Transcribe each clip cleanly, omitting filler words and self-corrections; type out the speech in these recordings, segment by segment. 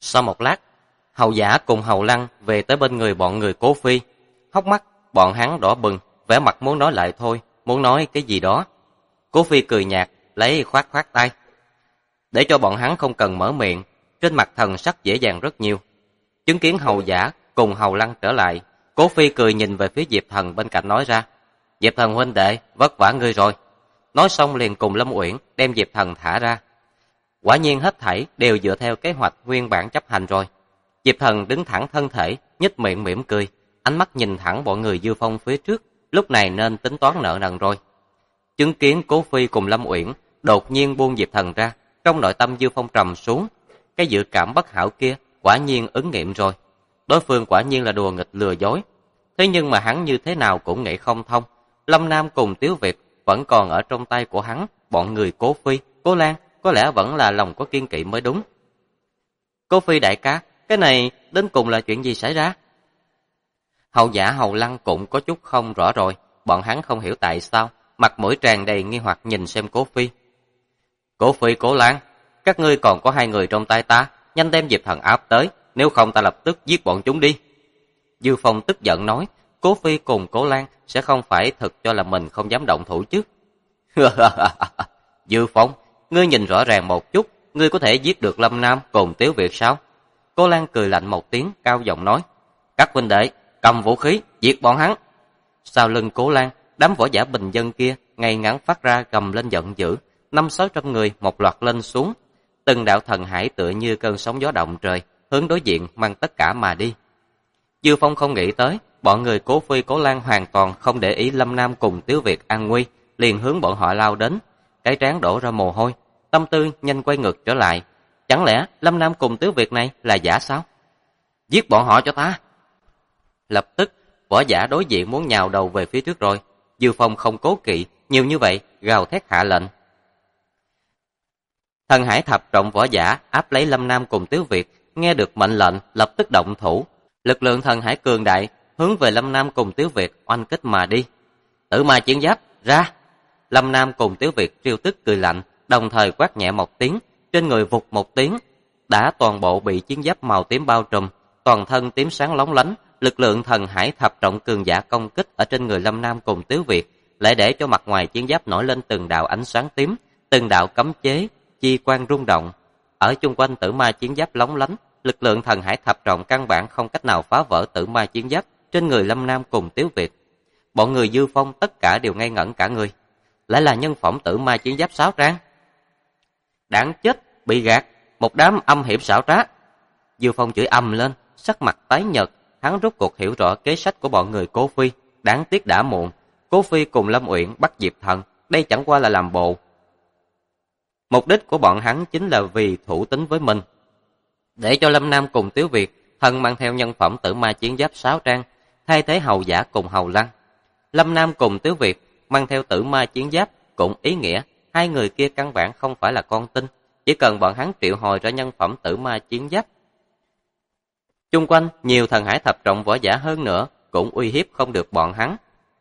Sau một lát, Hầu Giả cùng Hầu Lăng về tới bên người bọn người Cố Phi. Hốc mắt bọn hắn đỏ bừng, vẻ mặt muốn nói lại thôi, muốn nói cái gì đó. Cố Phi cười nhạt, lấy khoát khoát tay, để cho bọn hắn không cần mở miệng. Trên mặt thần sắc dễ dàng rất nhiều. Chứng kiến Hầu Giả cùng Hầu Lăng trở lại, Cố Phi cười nhìn về phía Diệp Thần bên cạnh nói ra: Diệp Thần huynh đệ, vất vả ngươi rồi. Nói xong liền cùng Lâm Uyển đem Diệp Thần thả ra. Quả nhiên hết thảy đều dựa theo kế hoạch nguyên bản chấp hành rồi. Diệp Thần đứng thẳng thân thể, nhếch miệng mỉm cười, ánh mắt nhìn thẳng bọn người Dư Phong phía trước, lúc này nên tính toán nợ nần rồi. Chứng kiến Cố Phi cùng Lâm Uyển đột nhiên buông Diệp Thần ra, trong nội tâm Dư Phong trầm xuống. Cái dự cảm bất hảo kia quả nhiên ứng nghiệm rồi. Đối phương quả nhiên là đùa nghịch lừa dối. Thế nhưng mà hắn như thế nào cũng nghĩ không thông. Lâm Nam cùng Tiếu Việt vẫn còn ở trong tay của hắn, bọn người Cố Phi, Cố Lan có lẽ vẫn là lòng có kiên kỵ mới đúng. Cố Phi đại ca, cái này đến cùng là chuyện gì xảy ra? Hầu Giả Hầu Lăng cũng có chút không rõ rồi, bọn hắn không hiểu tại sao, mặt mũi tràn đầy nghi hoặc nhìn xem Cố Phi. Cố Phi, Cố Lan, các ngươi còn có hai người trong tay ta, nhanh đem Diệp Thần áp tới, nếu không ta lập tức giết bọn chúng đi. Dư Phong tức giận nói, Cố Phi cùng Cố Lan sẽ không phải thực cho là mình không dám động thủ chứ. Dư Phong, ngươi nhìn rõ ràng một chút, ngươi có thể giết được Lâm Nam cùng Tiếu Việt sao? Cố Lan cười lạnh một tiếng, cao giọng nói, các huynh đệ, cầm vũ khí, giết bọn hắn. Sau lưng Cố Lan, đám võ giả bình dân kia ngay ngắn phát ra gầm lên giận dữ, 500-600 người một loạt lên xuống. Từng đạo thần hải tựa như cơn sóng gió động trời, hướng đối diện mang tất cả mà đi. Dư Phong không nghĩ tới, bọn người Cố Phi Cố Lan hoàn toàn không để ý Lâm Nam cùng Tiếu Việt an nguy, liền hướng bọn họ lao đến. Cái trán đổ ra mồ hôi, tâm tư nhanh quay ngược trở lại. Chẳng lẽ Lâm Nam cùng Tiếu Việt này là giả sao? Giết bọn họ cho ta! Lập tức, võ giả đối diện muốn nhào đầu về phía trước rồi. Dư Phong không cố kỵ, nhiều như vậy, gào thét hạ lệnh. Thần hải thập trọng võ giả áp lấy Lâm Nam cùng Tiếu Việt, nghe được mệnh lệnh lập tức động thủ. Lực lượng thần hải cường đại hướng về Lâm Nam cùng Tiếu Việt oanh kích mà đi. Tử ma chiến giáp ra! Lâm Nam cùng Tiếu Việt trêu tức cười lạnh, đồng thời quát nhẹ một tiếng, trên người vụt một tiếng, đã toàn bộ bị chiến giáp màu tím bao trùm, toàn thân tím sáng lóng lánh. Lực lượng thần hải thập trọng cường giả công kích ở trên người Lâm Nam cùng Tiếu Việt, lại để cho mặt ngoài chiến giáp nổi lên từng đạo ánh sáng tím, từng đạo cấm chế chi quang rung động. Ở chung quanh tử ma chiến giáp lóng lánh, lực lượng thần hải thập trọng căn bản không cách nào phá vỡ tử ma chiến giáp trên người Lâm Nam cùng Tiếu Việt. Bọn người Dư Phong tất cả đều ngây ngẩn cả người. Lại là nhân phẩm tử ma chiến giáp Sáo Trang. Đáng chết, bị gạt, một đám âm hiểm xảo trá. Dư Phong chửi ầm lên, sắc mặt tái nhợt, hắn rốt cuộc hiểu rõ kế sách của bọn người Cố Phi, đáng tiếc đã muộn. Cố Phi cùng Lâm Uyển bắt Diệp Thần, đây chẳng qua là làm bộ. Mục đích của bọn hắn chính là vì thủ tín với mình, để cho Lâm Nam cùng Tiếu Việt thân mang theo nhân phẩm tử ma chiến giáp Sáo Trang, thay thế Hầu Giả cùng Hầu Lăng. Lâm Nam cùng Tiếu Việt mang theo tử ma chiến giáp cũng ý nghĩa hai người kia căn bản không phải là con tin, chỉ cần bọn hắn triệu hồi ra nhân phẩm tử ma chiến giáp. Chung quanh nhiều thần hải thập trọng võ giả hơn nữa cũng uy hiếp không được bọn hắn.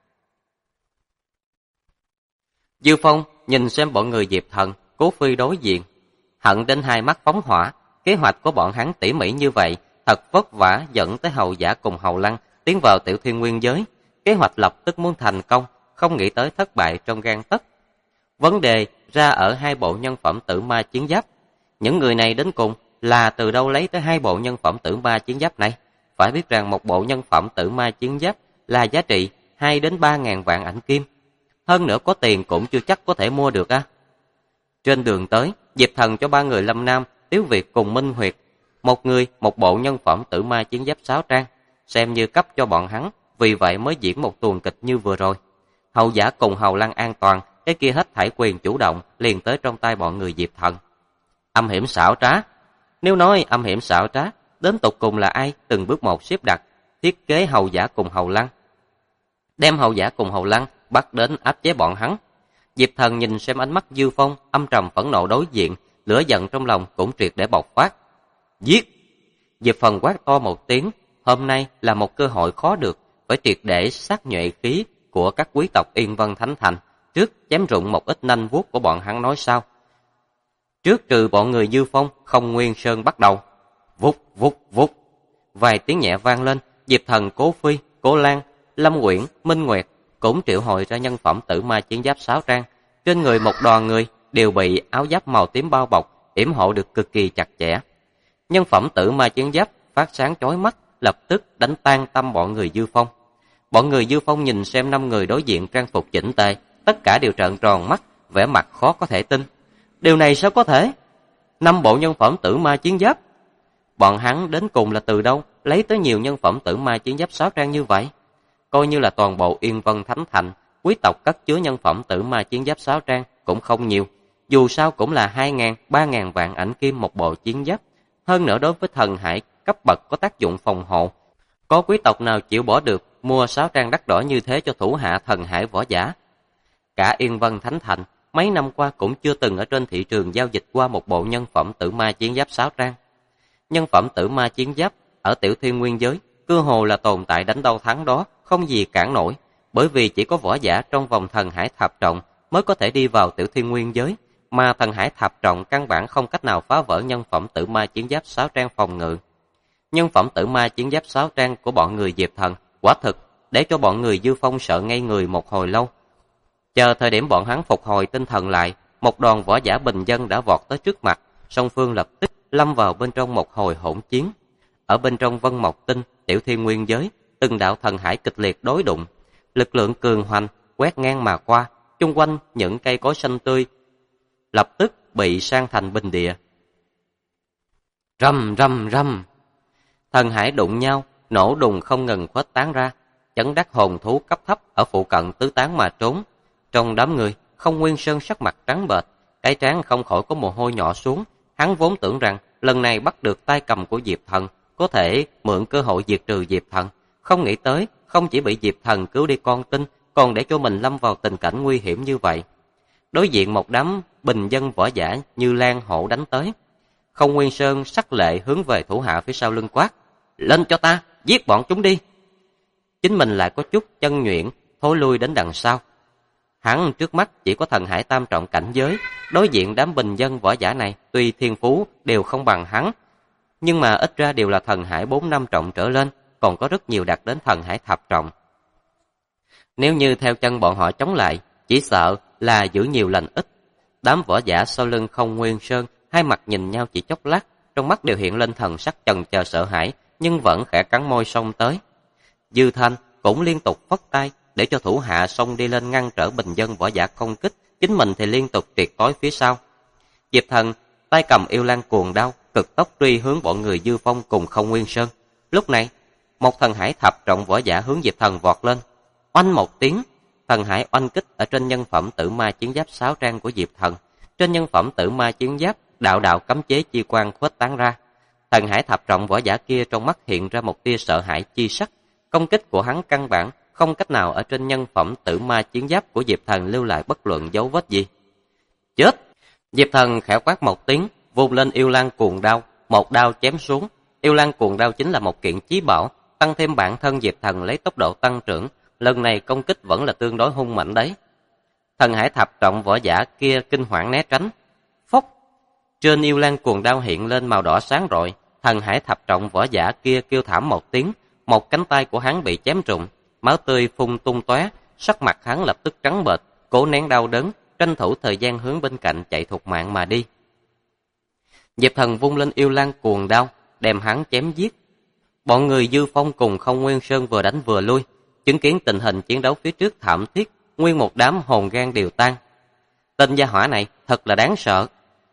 Dư Phong nhìn xem bọn người Diệp Thần, Cố Phi đối diện, hận đến hai mắt phóng hỏa. Kế hoạch của bọn hắn tỉ mỉ như vậy, thật vất vả dẫn tới Hầu Giả cùng Hầu Lăng tiến vào Tiểu Thiên Nguyên giới. Kế hoạch lập tức muốn thành công, không nghĩ tới thất bại trong gang tấc. Vấn đề ra ở hai bộ nhân phẩm tử ma chiến giáp. Những người này đến cùng là từ đâu lấy tới hai bộ nhân phẩm tử ma chiến giáp này? Phải biết rằng một bộ nhân phẩm tử ma chiến giáp là giá trị 2 đến 3 ngàn vạn ảnh kim. Hơn nữa có tiền cũng chưa chắc có thể mua được á. Trên đường tới, Diệp Thần cho ba người Lâm Nam, Tiếu Việt cùng Minh Huyệt, một người một bộ nhân phẩm tử ma chiến giáp Sáo Trang, xem như cấp cho bọn hắn, vì vậy mới diễn một tuồng kịch như vừa rồi. Hầu Giả cùng Hầu Lăng an toàn, cái kia hết thảy quyền chủ động liền tới trong tay bọn người Diệp Thần. Âm hiểm xảo trá. Nếu nói âm hiểm xảo trá, đến tột cùng là ai từng bước một xếp đặt, thiết kế Hầu Giả cùng Hầu Lăng, đem Hầu Giả cùng Hầu Lăng bắt đến áp chế bọn hắn. Diệp Thần nhìn xem ánh mắt Dư Phong âm trầm phẫn nộ đối diện, lửa giận trong lòng cũng triệt để bộc phát. Giết! Diệp Thần quát to một tiếng, hôm nay là một cơ hội khó được, phải triệt để sát nhuệ khí của các quý tộc Yên Vân Thánh Thành, trước chém rụng một ít nanh vuốt của bọn hắn nói sao. Trước trừ bọn người Dư Phong, không Nguyên Sơn bắt đầu. vút vút vút. Vài tiếng nhẹ vang lên, Diệp Thần, Cố Phi, Cố Lan, Lâm Uyển, Minh Nguyệt cũng triệu hồi ra nhân phẩm tử ma chiến giáp 6 trang. Trên người một đoàn người đều bị áo giáp màu tím bao bọc, yểm hộ được cực kỳ chặt chẽ. Nhân phẩm tử ma chiến giáp phát sáng chói mắt, lập tức đánh tan tâm bọn người Dư Phong. Bọn người Dư Phong nhìn xem 5 người đối diện trang phục chỉnh tề, tất cả đều trợn tròn mắt, vẻ mặt khó có thể tin. Điều này sao có thể? 5 bộ nhân phẩm tử ma chiến giáp. Bọn hắn đến cùng là từ đâu lấy tới nhiều nhân phẩm tử ma chiến giáp 6 trang như vậy? Coi như là toàn bộ Yên Vân Thánh Thành, quý tộc cất chứa nhân phẩm tử ma chiến giáp 6 trang cũng không nhiều. Dù sao cũng là 2.000, 3.000 vạn ảnh kim một bộ chiến giáp. Hơn nữa đối với thần hải cấp bậc có tác dụng phòng hộ. Có quý tộc nào chịu bỏ được mua 6 trang đắt đỏ như thế cho thủ hạ thần hải võ giả? Cả Yên Vân Thánh Thành mấy năm qua cũng chưa từng ở trên thị trường giao dịch qua một bộ nhân phẩm tử ma chiến giáp 6 trang. Nhân phẩm tử ma chiến giáp ở Tiểu Thiên Nguyên giới cơ hồ là tồn tại đánh đâu thắng đó, không gì cản nổi, bởi vì chỉ có võ giả trong vòng thần hải thập trọng mới có thể đi vào Tiểu Thiên Nguyên giới, mà thần hải thập trọng căn bản không cách nào phá vỡ nhân phẩm tử ma chiến giáp 6 trang phòng ngự. Nhân phẩm tử ma chiến giáp 6 trang của bọn người Diệp Thần quả thực để cho bọn người Dư Phong sợ ngây người một hồi lâu. Chờ thời điểm bọn hắn phục hồi tinh thần lại, một đoàn võ giả bình dân đã vọt tới trước mặt, song phương lập tức lâm vào bên trong một hồi hỗn chiến. Ở bên trong Vân Mộc Tinh, Tiểu Thiên Nguyên giới, từng đạo thần hải kịch liệt đối đụng, lực lượng cường hoành quét ngang mà qua, chung quanh những cây cối xanh tươi lập tức bị san thành bình địa. Rầm rầm rầm, thần hải đụng nhau, nổ đùng không ngừng khuếch tán ra, chấn đắc hồn thú cấp thấp ở phụ cận tứ tán mà trốn. Trong đám người, Không Nguyên Sơn sắc mặt trắng bệch, cái trán không khỏi có mồ hôi nhỏ xuống. Hắn vốn tưởng rằng lần này bắt được tay cầm của Diệp Thần, có thể mượn cơ hội diệt trừ Diệp Thần, không nghĩ tới không chỉ bị Diệp Thần cứu đi con tin, còn để cho mình lâm vào tình cảnh nguy hiểm như vậy. Đối diện một đám bình dân võ giả như lan hổ đánh tới, Không Nguyên Sơn sắc lệ hướng về thủ hạ phía sau lưng quát: "Lên cho ta, giết bọn chúng đi!" Chính mình lại có chút chân nhuyễn, thối lui đến đằng sau. Hắn trước mắt chỉ có thần hải tam trọng cảnh giới, đối diện đám bình dân võ giả này tuy thiên phú đều không bằng hắn, nhưng mà ít ra đều là thần hải 4-5 trọng trở lên, còn có rất nhiều đạt đến thần hải thập trọng. Nếu như theo chân bọn họ chống lại, chỉ sợ là giữ nhiều lành ít. Đám võ giả sau lưng Không Nguyên Sơn hai mặt nhìn nhau chỉ chốc lát, trong mắt đều hiện lên thần sắc chần chờ sợ hãi, nhưng vẫn khẽ cắn môi xông tới. Dư Thanh cũng liên tục phất tay để cho thủ hạ xông đi lên ngăn trở bình dân võ giả công kích, chính mình thì liên tục triệt tối phía sau. Diệp Thần tay cầm yêu lan cuồng đao, cực tốc truy hướng bọn người Dư Phong cùng Không Nguyên Sơn. Lúc này, một thần hải thập trọng võ giả hướng Diệp Thần vọt lên. Oanh một tiếng, thần hải oanh kích ở trên nhân phẩm tử ma chiến giáp 6 trang của Diệp Thần. Trên nhân phẩm tử ma chiến giáp, đạo đạo cấm chế chi quang khuếch tán ra. Thần hải thập trọng võ giả kia trong mắt hiện ra một tia sợ hãi chi sắc. Công kích của hắn căn bản không cách nào ở trên nhân phẩm tử ma chiến giáp của Diệp Thần lưu lại bất luận dấu vết gì. Chết! Diệp Thần khẽ quát một tiếng, vung lên yêu lan cuồng đao, một đao chém xuống. Yêu lan cuồng đao chính là một kiện chí bảo, tăng thêm bản thân Diệp Thần lấy tốc độ tăng trưởng, lần này công kích vẫn là tương đối hung mạnh đấy. Thần hải thập trọng võ giả kia kinh hoảng né tránh. Phốc! Trên yêu lan cuồng đao hiện lên màu đỏ sáng rọi, thần hải thập trọng võ giả kia kêu thảm một tiếng, một cánh tay của hắn bị chém trúng, máu tươi phun tung tóe, sắc mặt hắn lập tức trắng bệch, cố nén đau đớn, tranh thủ thời gian hướng bên cạnh chạy thục mạng mà đi. Diệp Thần vung lên yêu lan cuồng đao, đem hắn chém giết. Bọn người Dư Phong cùng Không Nguyên Sơn vừa đánh vừa lui, chứng kiến tình hình chiến đấu phía trước thảm thiết, nguyên một đám hồn gan đều tan. Tên gia hỏa này thật là đáng sợ.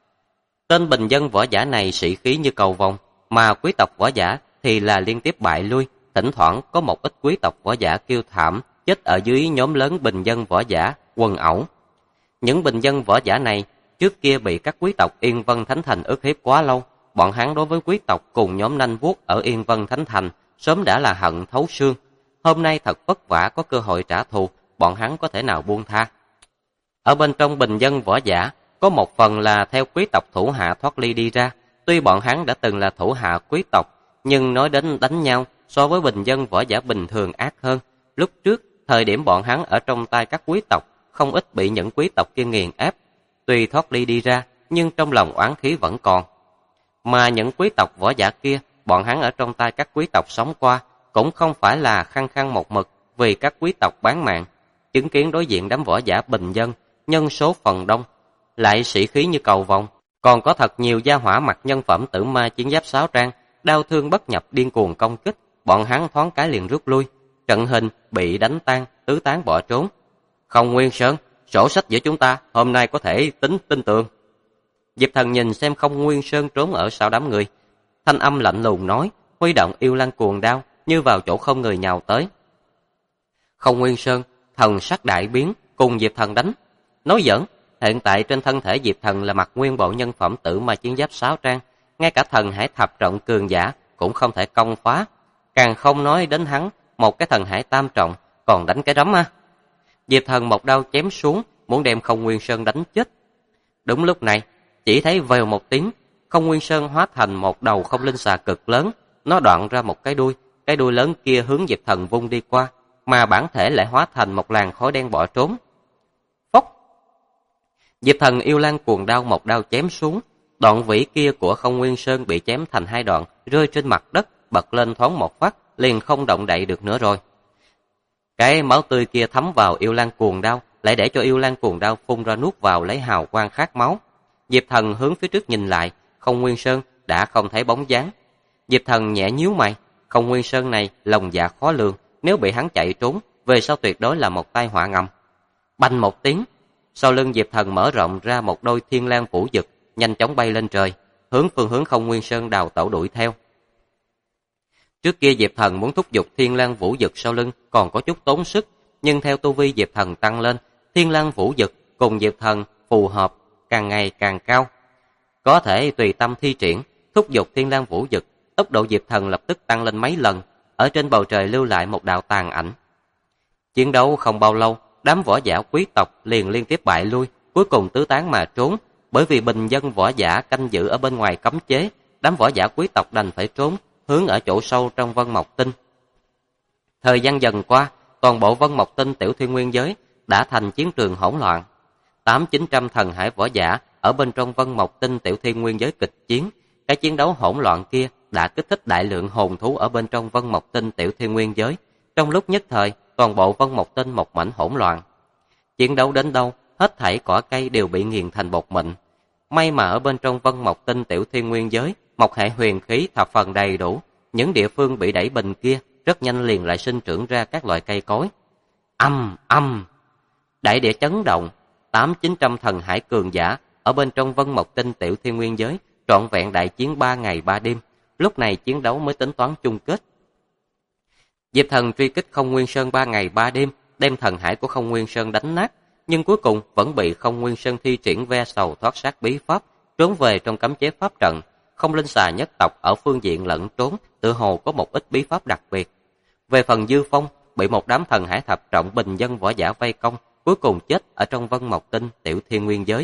Tên bình dân võ giả này sĩ khí như cầu vồng, mà quý tộc võ giả thì là liên tiếp bại lui, thỉnh thoảng có một ít quý tộc võ giả kêu thảm, chết ở dưới nhóm lớn bình dân võ giả quần ẩu. Những bình dân võ giả này trước kia bị các quý tộc Yên Vân Thánh Thành ức hiếp quá lâu, bọn hắn đối với quý tộc cùng nhóm nanh vuốt ở Yên Vân Thánh Thành sớm đã là hận thấu xương. Hôm nay thật vất vả có cơ hội trả thù, bọn hắn có thể nào buông tha. Ở bên trong bình dân võ giả, có một phần là theo quý tộc thủ hạ thoát ly đi ra. Tuy bọn hắn đã từng là thủ hạ quý tộc, nhưng nói đến đánh nhau so với bình dân võ giả bình thường ác hơn. Lúc trước, thời điểm bọn hắn ở trong tay các quý tộc, không ít bị những quý tộc kia nghiền ép. Tuy thoát ly đi ra, nhưng trong lòng oán khí vẫn còn. Mà những quý tộc võ giả kia, bọn hắn ở trong tay các quý tộc sống qua, cũng không phải là khăng khăng một mực vì các quý tộc bán mạng. Chứng kiến đối diện đám võ giả bình dân, nhân số phần đông, lại sĩ khí như cầu vồng, còn có thật nhiều gia hỏa mặc nhân phẩm tử ma chiến giáp sáo trang, đao thương bất nhập điên cuồng công kích, bọn hắn thoáng cái liền rút lui, trận hình bị đánh tan, tứ tán bỏ trốn. Không Nguyên Sơn, sổ sách giữa chúng ta hôm nay có thể tin tưởng. Diệp Thần nhìn xem Không Nguyên Sơn trốn ở sau đám người, thanh âm lạnh lùng nói, huy động yêu lan cuồng đao như vào chỗ không người nhào tới. Không Nguyên Sơn thần sắc đại biến, cùng Diệp Thần đánh. Nói giỡn, hiện tại trên thân thể Diệp Thần là mặc nguyên bộ nhân phẩm tử ma chiến giáp sáo trang, ngay cả thần hải thập trọng cường giả cũng không thể công phá, càng không nói đến hắn, một cái thần hải tam trọng còn đánh cái rắm à. Diệp Thần một đao chém xuống, muốn đem Không Nguyên Sơn đánh chết. Đúng lúc này, chỉ thấy vèo một tiếng, Không Nguyên Sơn hóa thành một đầu không linh xà cực lớn, nó đoạn ra một cái đuôi lớn kia hướng Diệp Thần vung đi qua, mà bản thể lại hóa thành một làn khói đen bỏ trốn. Phốc! Diệp Thần yêu lan cuồng đao một đao chém xuống, đoạn vĩ kia của Không Nguyên Sơn bị chém thành hai đoạn, rơi trên mặt đất, bật lên thoáng một phát, liền không động đậy được nữa rồi. Cái máu tươi kia thấm vào yêu lan cuồng đao, lại để cho yêu lan cuồng đao phun ra nuốt vào lấy hào quang khát máu. Diệp Thần hướng phía trước nhìn lại, Không Nguyên Sơn đã không thấy bóng dáng. Diệp Thần nhẹ nhíu mày, Không Nguyên Sơn này lòng dạ khó lường, nếu bị hắn chạy trốn, về sau tuyệt đối là một tai họa ngầm. Bành một tiếng, sau lưng Diệp Thần mở rộng ra một đôi thiên lang vũ dực, nhanh chóng bay lên trời, hướng phương hướng Không Nguyên Sơn đào tẩu đuổi theo. Trước kia Diệp Thần muốn thúc giục thiên lang vũ dực sau lưng còn có chút tốn sức, nhưng theo tu vi Diệp Thần tăng lên, thiên lang vũ dực cùng Diệp Thần phù hợp càng ngày càng cao. Có thể tùy tâm thi triển, thúc giục thiên lang vũ dực, tốc độ Diệp Thần lập tức tăng lên mấy lần, ở trên bầu trời lưu lại một đạo tàn ảnh. Chiến đấu không bao lâu, đám võ giả quý tộc liền liên tiếp bại lui, cuối cùng tứ tán mà trốn, bởi vì bình dân võ giả canh giữ ở bên ngoài cấm chế, đám võ giả quý tộc đành phải trốn, hướng ở chỗ sâu trong Vân Mộc Tinh. Thời gian dần qua, toàn bộ Vân Mộc Tinh tiểu thiên nguyên giới đã thành chiến trường hỗn loạn. 800-900 thần hải võ giả ở bên trong Vân Mộc Tinh tiểu thiên nguyên giới kịch chiến, cái chiến đấu hỗn loạn kia đã kích thích đại lượng hồn thú ở bên trong Vân Mộc Tinh tiểu thiên nguyên giới. Trong lúc nhất thời, toàn bộ Vân Mộc Tinh một mảnh hỗn loạn. Chiến đấu đến đâu, hết thảy cỏ cây đều bị nghiền thành bột mịn. May mà ở bên trong Vân Mộc Tinh tiểu thiên nguyên giới, một hệ huyền khí thập phần đầy đủ, những địa phương bị đẩy bình kia rất nhanh liền lại sinh trưởng ra các loại cây cối. Âm, đại địa chấn động, 800-900 thần hải cường giả ở bên trong Vân Mộc Tinh tiểu thiên nguyên giới trọn vẹn đại chiến 3 ngày 3 đêm, lúc này chiến đấu mới tính toán chung kết. Diệp Thần truy kích Không Nguyên Sơn 3 ngày 3 đêm, đem thần hải của Không Nguyên Sơn đánh nát, nhưng cuối cùng vẫn bị Không Nguyên Sơn thi triển ve sầu thoát sát bí pháp, trốn về trong cấm chế pháp trận. Không linh xà nhất tộc ở phương diện lẫn trốn, tự hồ có một ít bí pháp đặc biệt. Về phần Dư Phong, bị một đám thần hải thập trọng bình dân võ giả vây công, cuối cùng chết ở trong Vân Mộc Tinh tiểu thiên nguyên giới.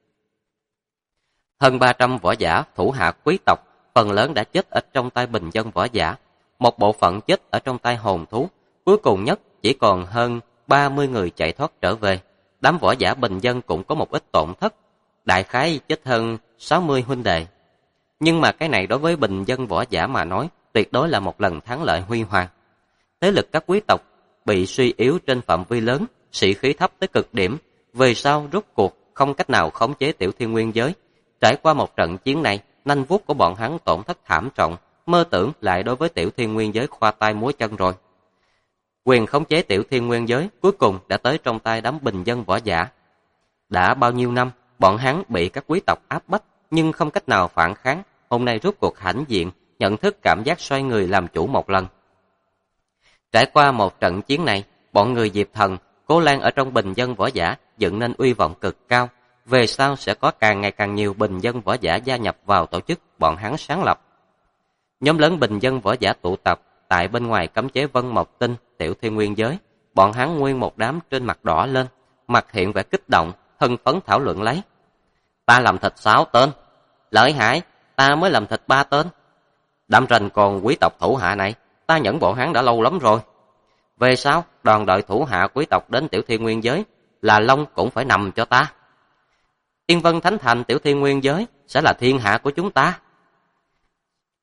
Hơn 300 võ giả thủ hạ quý tộc, phần lớn đã chết ở trong tay bình dân võ giả, một bộ phận chết ở trong tay hồn thú, cuối cùng nhất chỉ còn hơn 30 người chạy thoát trở về. Đám võ giả bình dân cũng có một ít tổn thất, đại khái chết hơn 60 huynh đệ. Nhưng mà cái này đối với bình dân võ giả mà nói, tuyệt đối là một lần thắng lợi huy hoàng. Thế lực các quý tộc bị suy yếu trên phạm vi lớn, sĩ khí thấp tới cực điểm, về sau rút cuộc không cách nào khống chế tiểu thiên nguyên giới. Trải qua một trận chiến này, nanh vuốt của bọn hắn tổn thất thảm trọng, mơ tưởng lại đối với tiểu thiên nguyên giới khoa tay múa chân rồi. Quyền khống chế tiểu thiên nguyên giới cuối cùng đã tới trong tay đám bình dân võ giả. Đã bao nhiêu năm, bọn hắn bị các quý tộc áp bách, nhưng không cách nào phản kháng, hôm nay rút cuộc hãnh diện, nhận thức cảm giác xoay người làm chủ một lần. Trải qua một trận chiến này, bọn người Diệp Thần, Cố Lan ở trong bình dân võ giả dựng nên uy vọng cực cao, về sau sẽ có càng ngày càng nhiều bình dân võ giả gia nhập vào tổ chức bọn hắn sáng lập. Nhóm lớn bình dân võ giả tụ tập tại bên ngoài cấm chế Vân Mộc Tinh tiểu thiên nguyên giới, bọn hắn nguyên một đám trên mặt đỏ lên, mặt hiện vẻ kích động, hưng phấn thảo luận lấy. Ta làm thịt 6 tên, lợi hại, ta mới làm thịt 3 tên. Đám rành còn quý tộc thủ hạ này, ta nhẫn bọn hắn đã lâu lắm rồi. Về sau, đoàn đội thủ hạ quý tộc đến tiểu thiên nguyên giới, là lông cũng phải nằm cho ta. Yên Vân Thánh Thành tiểu thiên nguyên giới sẽ là thiên hạ của chúng ta.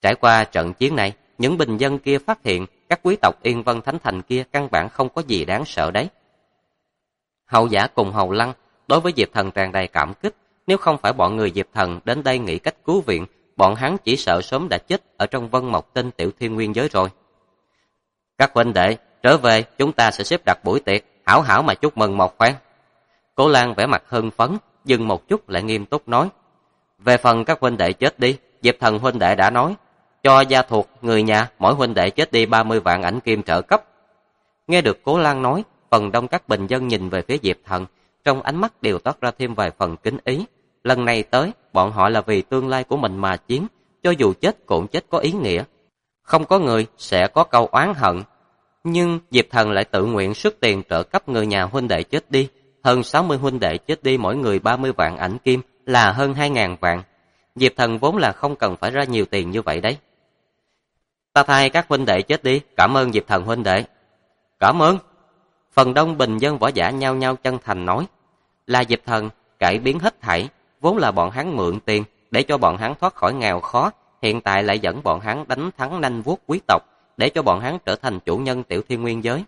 Trải qua trận chiến này, những bình dân kia phát hiện các quý tộc Yên Vân Thánh Thành kia căn bản không có gì đáng sợ đấy. Hậu Giả cùng Hầu Lăng đối với Diệp Thần tràn đầy cảm kích, nếu không phải bọn người Diệp Thần đến đây nghĩ cách cứu viện, bọn hắn chỉ sợ sớm đã chết ở trong Vân Mộc Tinh Tiểu Thiên Nguyên giới rồi. Các huynh đệ, trở về chúng ta sẽ xếp đặt buổi tiệc, hảo hảo mà chúc mừng một phen. Cố Lan vẻ mặt hưng phấn, dừng một chút lại nghiêm túc nói. Về phần các huynh đệ chết đi, Diệp Thần huynh đệ đã nói, cho gia thuộc, người nhà, mỗi huynh đệ chết đi 30 vạn ảnh kim trợ cấp. Nghe được Cố Lan nói, phần đông các bình dân nhìn về phía Diệp Thần, trong ánh mắt đều toát ra thêm vài phần kính ý. Lần này tới, bọn họ là vì tương lai của mình mà chiến, cho dù chết cũng chết có ý nghĩa. Không có người sẽ có câu oán hận. Nhưng Diệp Thần lại tự nguyện xuất tiền trợ cấp người nhà huynh đệ chết đi, hơn 60 huynh đệ chết đi mỗi người 30 vạn ảnh kim là hơn 2.000 vạn. Diệp Thần vốn là không cần phải ra nhiều tiền như vậy đấy. Ta thay các huynh đệ chết đi, cảm ơn Diệp Thần huynh đệ. Cảm ơn. Phần đông bình dân võ giả nhao nhao chân thành nói, là Diệp Thần cải biến hết thảy, vốn là bọn hắn mượn tiền để cho bọn hắn thoát khỏi nghèo khó, hiện tại lại dẫn bọn hắn đánh thắng nanh vuốt quý tộc, để cho bọn hắn trở thành chủ nhân Tiểu Thiên Nguyên giới.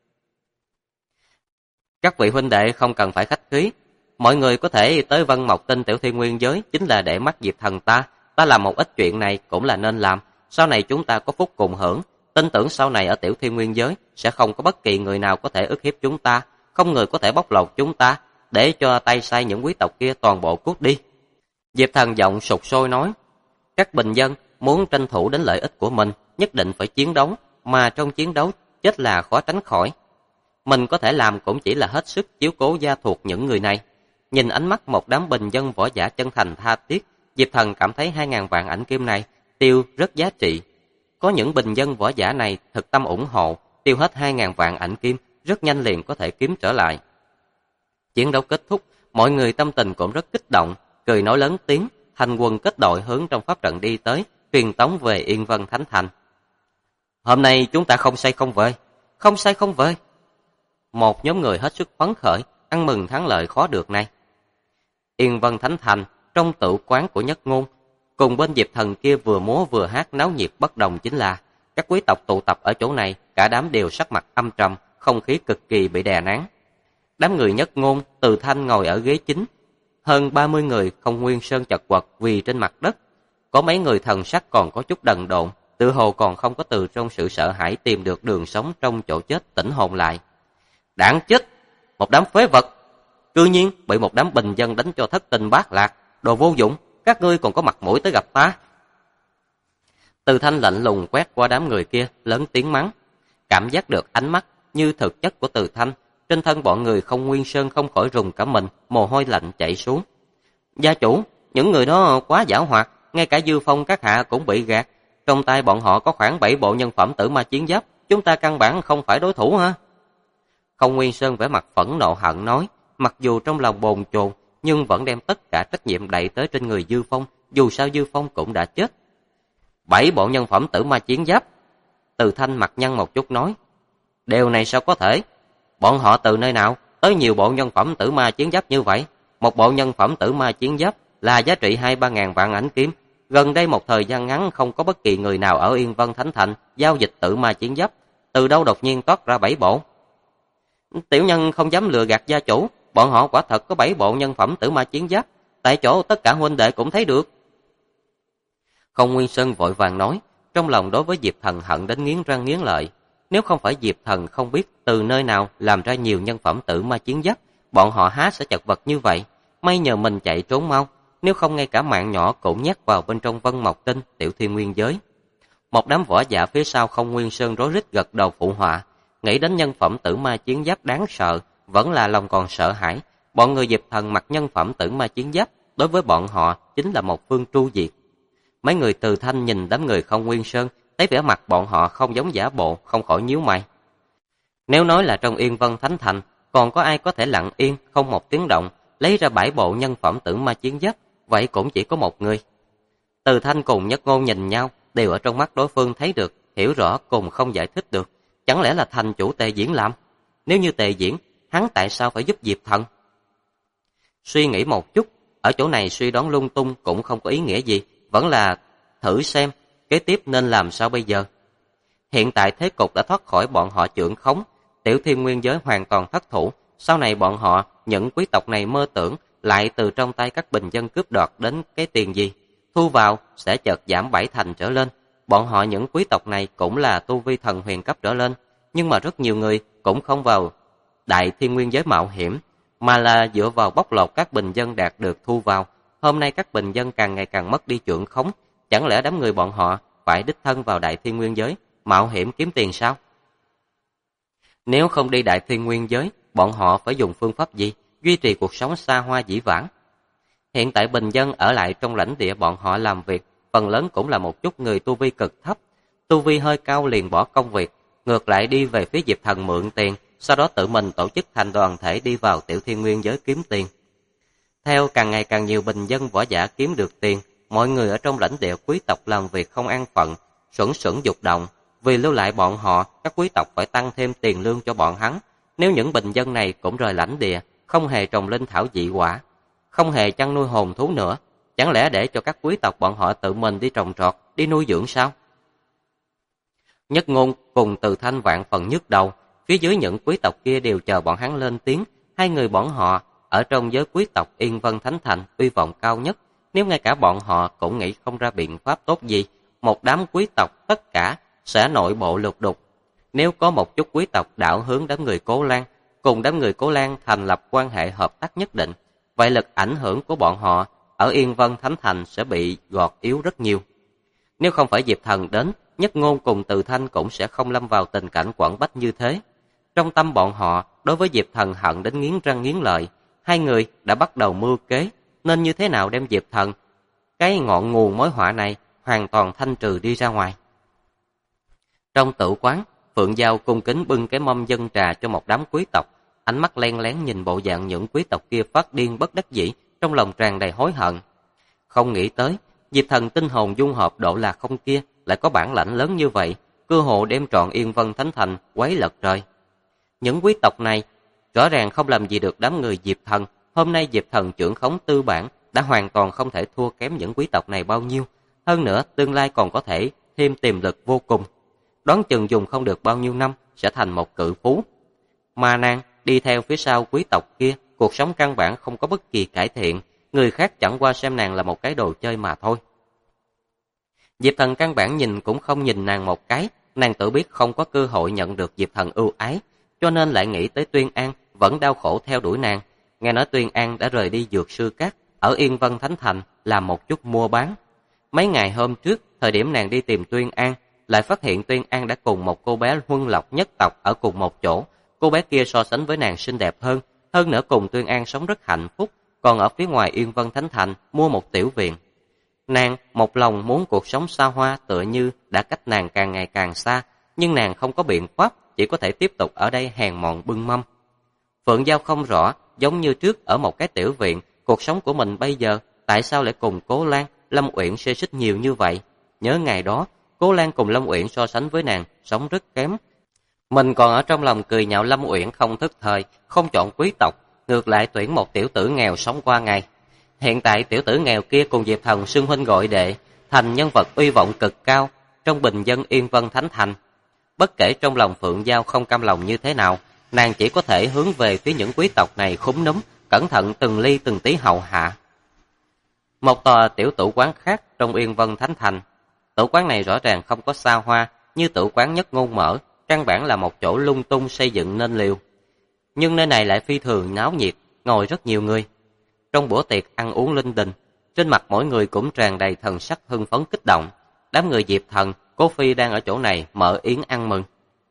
Các vị huynh đệ không cần phải khách khí, mọi người có thể tới Vân Mộc Tinh Tiểu Thiên Nguyên giới chính là để mắt Diệp Thần ta làm một ít chuyện này cũng là nên làm, sau này chúng ta có phúc cùng hưởng, tin tưởng sau này ở Tiểu Thiên Nguyên giới sẽ không có bất kỳ người nào có thể ức hiếp chúng ta, không người có thể bóc lột chúng ta, để cho tay sai những quý tộc kia toàn bộ cút đi. Diệp Thần giọng sục sôi nói, các bình dân muốn tranh thủ đến lợi ích của mình, nhất định phải chiến đấu, mà trong chiến đấu chết là khó tránh khỏi. Mình có thể làm cũng chỉ là hết sức chiếu cố gia thuộc những người này. Nhìn ánh mắt một đám bình dân võ giả chân thành tha thiết, Diệp Thần cảm thấy 2.000 vạn ảnh kim này tiêu rất giá trị. Có những bình dân võ giả này thực tâm ủng hộ, tiêu hết 2.000 vạn ảnh kim, rất nhanh liền có thể kiếm trở lại. Chiến đấu kết thúc, mọi người tâm tình cũng rất kích động, cười nói lớn tiếng, thành quân kết đội hướng trong pháp trận đi tới, truyền tống về Yên Vân Thánh Thành. Hôm nay chúng ta không say không về, không say không về. Một nhóm người hết sức phấn khởi, ăn mừng thắng lợi khó được này. Yên Vân Thánh Thành, trong tử quán của Nhất Ngôn, cùng bên Diệp Thần kia vừa múa vừa hát náo nhiệt bất đồng chính là, các quý tộc tụ tập ở chỗ này, cả đám đều sắc mặt âm trầm, không khí cực kỳ bị đè nén. Đám người Nhất Ngôn, Từ Thanh ngồi ở ghế chính, hơn 30 người Không Nguyên Sơn chật vật quỳ trên mặt đất. Có mấy người thần sắc còn có chút đần độn, tự hồ còn không có từ trong sự sợ hãi tìm được đường sống trong chỗ chết tỉnh hồn lại. Đáng chết, một đám phế vật, cư nhiên bị một đám bình dân đánh cho thất tình bát lạc, đồ vô dụng, các ngươi còn có mặt mũi tới gặp ta. Từ Thanh lạnh lùng quét qua đám người kia, lớn tiếng mắng. Cảm giác được ánh mắt như thực chất của Từ Thanh, trên thân bọn người Không Nguyên Sơn không khỏi rùng cả mình, mồ hôi lạnh chảy xuống. Gia chủ, những người đó quá giảo hoạt, ngay cả Dư Phong các hạ cũng bị gạt. Trong tay bọn họ có khoảng 7 bộ nhân phẩm tử ma chiến giáp, chúng ta căn bản không phải đối thủ ha. Không Nguyên Sơn vẻ mặt phẫn nộ hận nói, mặc dù trong lòng bồn chồn, nhưng vẫn đem tất cả trách nhiệm đẩy tới trên người Dư Phong, dù sao Dư Phong cũng đã chết. 7 bộ nhân phẩm tử ma chiến giáp. Từ Thanh mặt nhăn một chút nói, điều này sao có thể? Bọn họ từ nơi nào tới nhiều bộ nhân phẩm tử ma chiến giáp như vậy? Một bộ nhân phẩm tử ma chiến giáp là giá trị 2-3 ngàn vạn ảnh kim. Gần đây một thời gian ngắn không có bất kỳ người nào ở Yên Vân Thánh Thành giao dịch tử ma chiến giáp, từ đâu đột nhiên toát ra 7 bộ? Tiểu nhân không dám lừa gạt gia chủ, bọn họ quả thật có 7 bộ nhân phẩm tử ma chiến giáp, tại chỗ tất cả huynh đệ cũng thấy được. Không Nguyên Sơn vội vàng nói, trong lòng đối với Diệp Thần hận đến nghiến răng nghiến lợi. Nếu không phải Diệp Thần không biết từ nơi nào làm ra nhiều nhân phẩm tử ma chiến giáp, bọn họ há sẽ chật vật như vậy. May nhờ mình chạy trốn mau, nếu không ngay cả mạng nhỏ cũng nhét vào bên trong Vân Mộc Tinh Tiểu Thiên Nguyên giới. Một đám võ giả phía sau Không Nguyên Sơn rối rít gật đầu phụ họa, nghĩ đến nhân phẩm tử ma chiến giáp đáng sợ, vẫn là lòng còn sợ hãi. Bọn người Diệp Thần mặc nhân phẩm tử ma chiến giáp, đối với bọn họ chính là một phương tru diệt. Mấy người Từ Thanh nhìn đám người Không Nguyên Sơn, thấy vẻ mặt bọn họ không giống giả bộ, không khỏi nhíu mày. Nếu nói là trong Yên Vân Thánh Thành, còn có ai có thể lặng yên, không một tiếng động, lấy ra 7 bộ nhân phẩm tử ma chiến giáp, vậy cũng chỉ có một người. Từ Thanh cùng Nhất Ngôn nhìn nhau, đều ở trong mắt đối phương thấy được, hiểu rõ cùng không giải thích được. Chẳng lẽ là thành chủ Tề Diễn làm? Nếu như Tề Diễn, hắn tại sao phải giúp Diệp Thần? Suy nghĩ một chút, ở chỗ này suy đoán lung tung cũng không có ý nghĩa gì, vẫn là thử xem kế tiếp nên làm sao bây giờ? Hiện tại thế cục đã thoát khỏi bọn họ chưởng khống, Tiểu Thiên Nguyên giới hoàn toàn thất thủ, sau này bọn họ, những quý tộc này mơ tưởng lại từ trong tay các bình dân cướp đoạt đến cái tiền gì, thu vào sẽ chợt giảm 7 thành trở lên. Bọn họ những quý tộc này cũng là tu vi thần huyền cấp trở lên, nhưng mà rất nhiều người cũng không vào Đại Thiên Nguyên giới mạo hiểm, mà là dựa vào bóc lột các bình dân đạt được thu vào. Hôm nay các bình dân càng ngày càng mất đi chưởng khống, chẳng lẽ đám người bọn họ phải đích thân vào Đại Thiên Nguyên giới mạo hiểm kiếm tiền sao? Nếu không đi Đại Thiên Nguyên giới, bọn họ phải dùng phương pháp gì duy trì cuộc sống xa hoa dĩ vãng? Hiện tại bình dân ở lại trong lãnh địa bọn họ làm việc, phần lớn cũng là một chút người tu vi cực thấp, tu vi hơi cao liền bỏ công việc, ngược lại đi về phía Diệp Thần mượn tiền, sau đó tự mình tổ chức thành đoàn thể đi vào Tiểu Thiên Nguyên giới kiếm tiền. Theo càng ngày càng nhiều bình dân võ giả kiếm được tiền, mọi người ở trong lãnh địa quý tộc làm việc không an phận, xuẩn xuẩn dục động. Vì lưu lại bọn họ, các quý tộc phải tăng thêm tiền lương cho bọn hắn. Nếu những bình dân này cũng rời lãnh địa, không hề trồng linh thảo dị quả, không hề chăn nuôi hồn thú nữa, chẳng lẽ để cho các quý tộc bọn họ tự mình đi trồng trọt, đi nuôi dưỡng sao? Nhất Ngôn cùng Từ Thanh vạn phần nhức đầu, phía dưới những quý tộc kia đều chờ bọn hắn lên tiếng. Hai người bọn họ ở trong giới quý tộc Yên Vân Thánh Thành uy vọng cao nhất, nếu ngay cả bọn họ cũng nghĩ không ra biện pháp tốt gì, một đám quý tộc tất cả sẽ nội bộ lục đục. Nếu có một chút quý tộc đảo hướng đám người Cố Lan, cùng đám người Cố Lan thành lập quan hệ hợp tác nhất định, vậy lực ảnh hưởng của bọn họ ở Yên Vân Thánh Thành sẽ bị gọt yếu rất nhiều. Nếu không phải Diệp Thần đến, Nhất Ngôn cùng Từ Thanh cũng sẽ không lâm vào tình cảnh quẩn bách như thế. Trong tâm bọn họ, đối với Diệp Thần hận đến nghiến răng nghiến lợi, hai người đã bắt đầu mưu kế, nên như thế nào đem Diệp Thần, cái ngọn nguồn mối họa này, hoàn toàn thanh trừ đi ra ngoài. Trong tử quán, Phượng Giao cung kính bưng cái mâm dân trà cho một đám quý tộc, ánh mắt len lén nhìn bộ dạng những quý tộc kia phát điên bất đắc dĩ, trong lòng tràn đầy hối hận. Không nghĩ tới, Diệp Thần tinh hồn dung hợp độ là không kia lại có bản lãnh lớn như vậy, cơ hồ đem trọn Yên Vân Thánh Thành quấy lật trời. Những quý tộc này rõ ràng không làm gì được đám người Diệp Thần, hôm nay Diệp Thần trưởng khống tư bản đã hoàn toàn không thể thua kém những quý tộc này bao nhiêu, hơn nữa tương lai còn có thể thêm tiềm lực vô cùng. Đoán chừng dùng không được bao nhiêu năm sẽ thành một cự phú. Mà nàng đi theo phía sau quý tộc kia, cuộc sống căn bản không có bất kỳ cải thiện, người khác chẳng qua xem nàng là một cái đồ chơi mà thôi. Diệp Thần căn bản nhìn cũng không nhìn nàng một cái, nàng tự biết không có cơ hội nhận được Diệp Thần ưu ái, cho nên lại nghĩ tới Tuyên An vẫn đau khổ theo đuổi nàng. Nghe nói Tuyên An đã rời đi Dược Sư Các, ở Yên Vân Thánh Thành làm một chút mua bán. Mấy ngày hôm trước, thời điểm nàng đi tìm Tuyên An, lại phát hiện Tuyên An đã cùng một cô bé Huân Lộc nhất tộc ở cùng một chỗ. Cô bé kia so sánh với nàng xinh đẹp hơn nữa cùng Tuyên An sống rất hạnh phúc, còn ở phía ngoài Yên Vân Thánh Thành mua một tiểu viện. Nàng một lòng muốn cuộc sống xa hoa tựa như đã cách nàng càng ngày càng xa, nhưng nàng không có biện pháp, chỉ có thể tiếp tục ở đây hèn mọn bưng mâm. Phượng Giao không rõ, giống như trước ở một cái tiểu viện, cuộc sống của mình bây giờ tại sao lại cùng Cố Lan, Lâm Uyển xê xích nhiều như vậy? Nhớ ngày đó, Cố Lan cùng Lâm Uyển so sánh với nàng sống rất kém. Mình còn ở trong lòng cười nhạo Lâm Uyển không thức thời, không chọn quý tộc, ngược lại tuyển một tiểu tử nghèo sống qua ngày. Hiện tại tiểu tử nghèo kia cùng Diệp Thần xưng huynh gọi đệ, thành nhân vật uy vọng cực cao trong bình dân Yên Vân Thánh Thành. Bất kể trong lòng Phượng Giao không cam lòng như thế nào, nàng chỉ có thể hướng về phía những quý tộc này khúm núm, cẩn thận từng ly từng tí hầu hạ. Một tòa tiểu tử quán khác trong Yên Vân Thánh Thành. Tử quán này rõ ràng không có xa hoa như tử quán Nhất Ngôn mở, căn bản là một chỗ lung tung xây dựng nên liều. Nhưng nơi này lại phi thường náo nhiệt, ngồi rất nhiều người. Trong bữa tiệc ăn uống linh đình, trên mặt mỗi người cũng tràn đầy thần sắc hưng phấn kích động. Đám người Diệp Thần, Cố Phi đang ở chỗ này mở yến ăn mừng.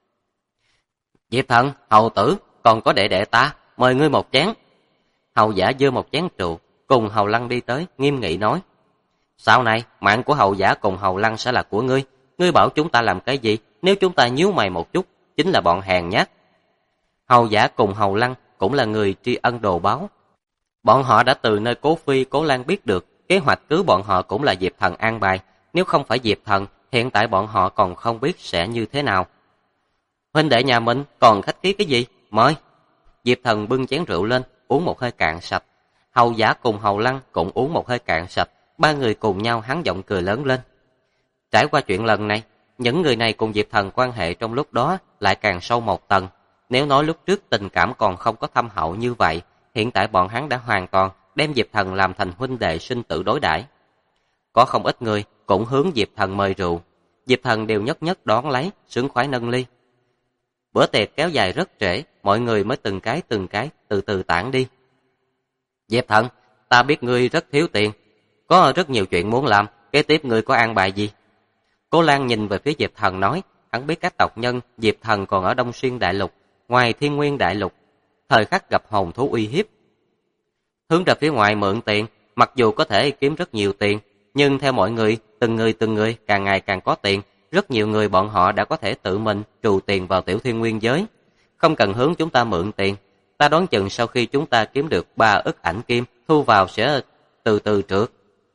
Diệp Thần, hầu tử, còn có đệ đệ ta, mời ngươi một chén. Hầu giả dơ một chén rượu, cùng Hầu Lăng đi tới, nghiêm nghị nói. Sau này, mạng của hầu giả cùng Hầu Lăng sẽ là của ngươi. Ngươi bảo chúng ta làm cái gì, nếu chúng ta nhíu mày một chút, chính là bọn hèn nhát. Hầu giả cùng Hầu Lăng cũng là người tri ân đồ báo. Bọn họ đã từ nơi Cố Phi, Cố Lan biết được, kế hoạch cứu bọn họ cũng là Diệp Thần an bài. Nếu không phải Diệp Thần, hiện tại bọn họ còn không biết sẽ như thế nào. Huynh đệ nhà mình còn khách khí cái gì? Mời. Diệp Thần bưng chén rượu lên, uống một hơi cạn sạch. Hầu giả cùng Hầu Lăng cũng uống một hơi cạn sạch, ba người cùng nhau hắn giọng cười lớn lên. Trải qua chuyện lần này, những người này cùng Diệp Thần quan hệ trong lúc đó lại càng sâu một tầng. Nếu nói lúc trước tình cảm còn không có thâm hậu như vậy, hiện tại bọn hắn đã hoàn toàn đem Diệp Thần làm thành huynh đệ sinh tử đối đãi. Có không ít người cũng hướng Diệp Thần mời rượu. Diệp Thần đều nhất nhất đón lấy, sướng khoái nâng ly. Bữa tiệc kéo dài rất trễ, mọi người mới từng cái từ từ tản đi. Diệp Thần, ta biết ngươi rất thiếu tiền, có rất nhiều chuyện muốn làm, kế tiếp ngươi có an bài gì? Cố Lan nhìn về phía Diệp Thần nói, hắn biết các tộc nhân Diệp Thần còn ở Đông Xuyên Đại Lục, ngoài Thiên Nguyên Đại Lục, thời khắc gặp hồn thú uy hiếp. Hướng ra phía ngoài mượn tiền, mặc dù có thể kiếm rất nhiều tiền, nhưng theo mọi người, từng người càng ngày càng có tiền, rất nhiều người bọn họ đã có thể tự mình trù tiền vào Tiểu Thiên Nguyên giới, không cần hướng chúng ta mượn tiền. Ta đoán chừng sau khi chúng ta kiếm được 3 ức ảnh kim, thu vào sẽ từ từ trượt.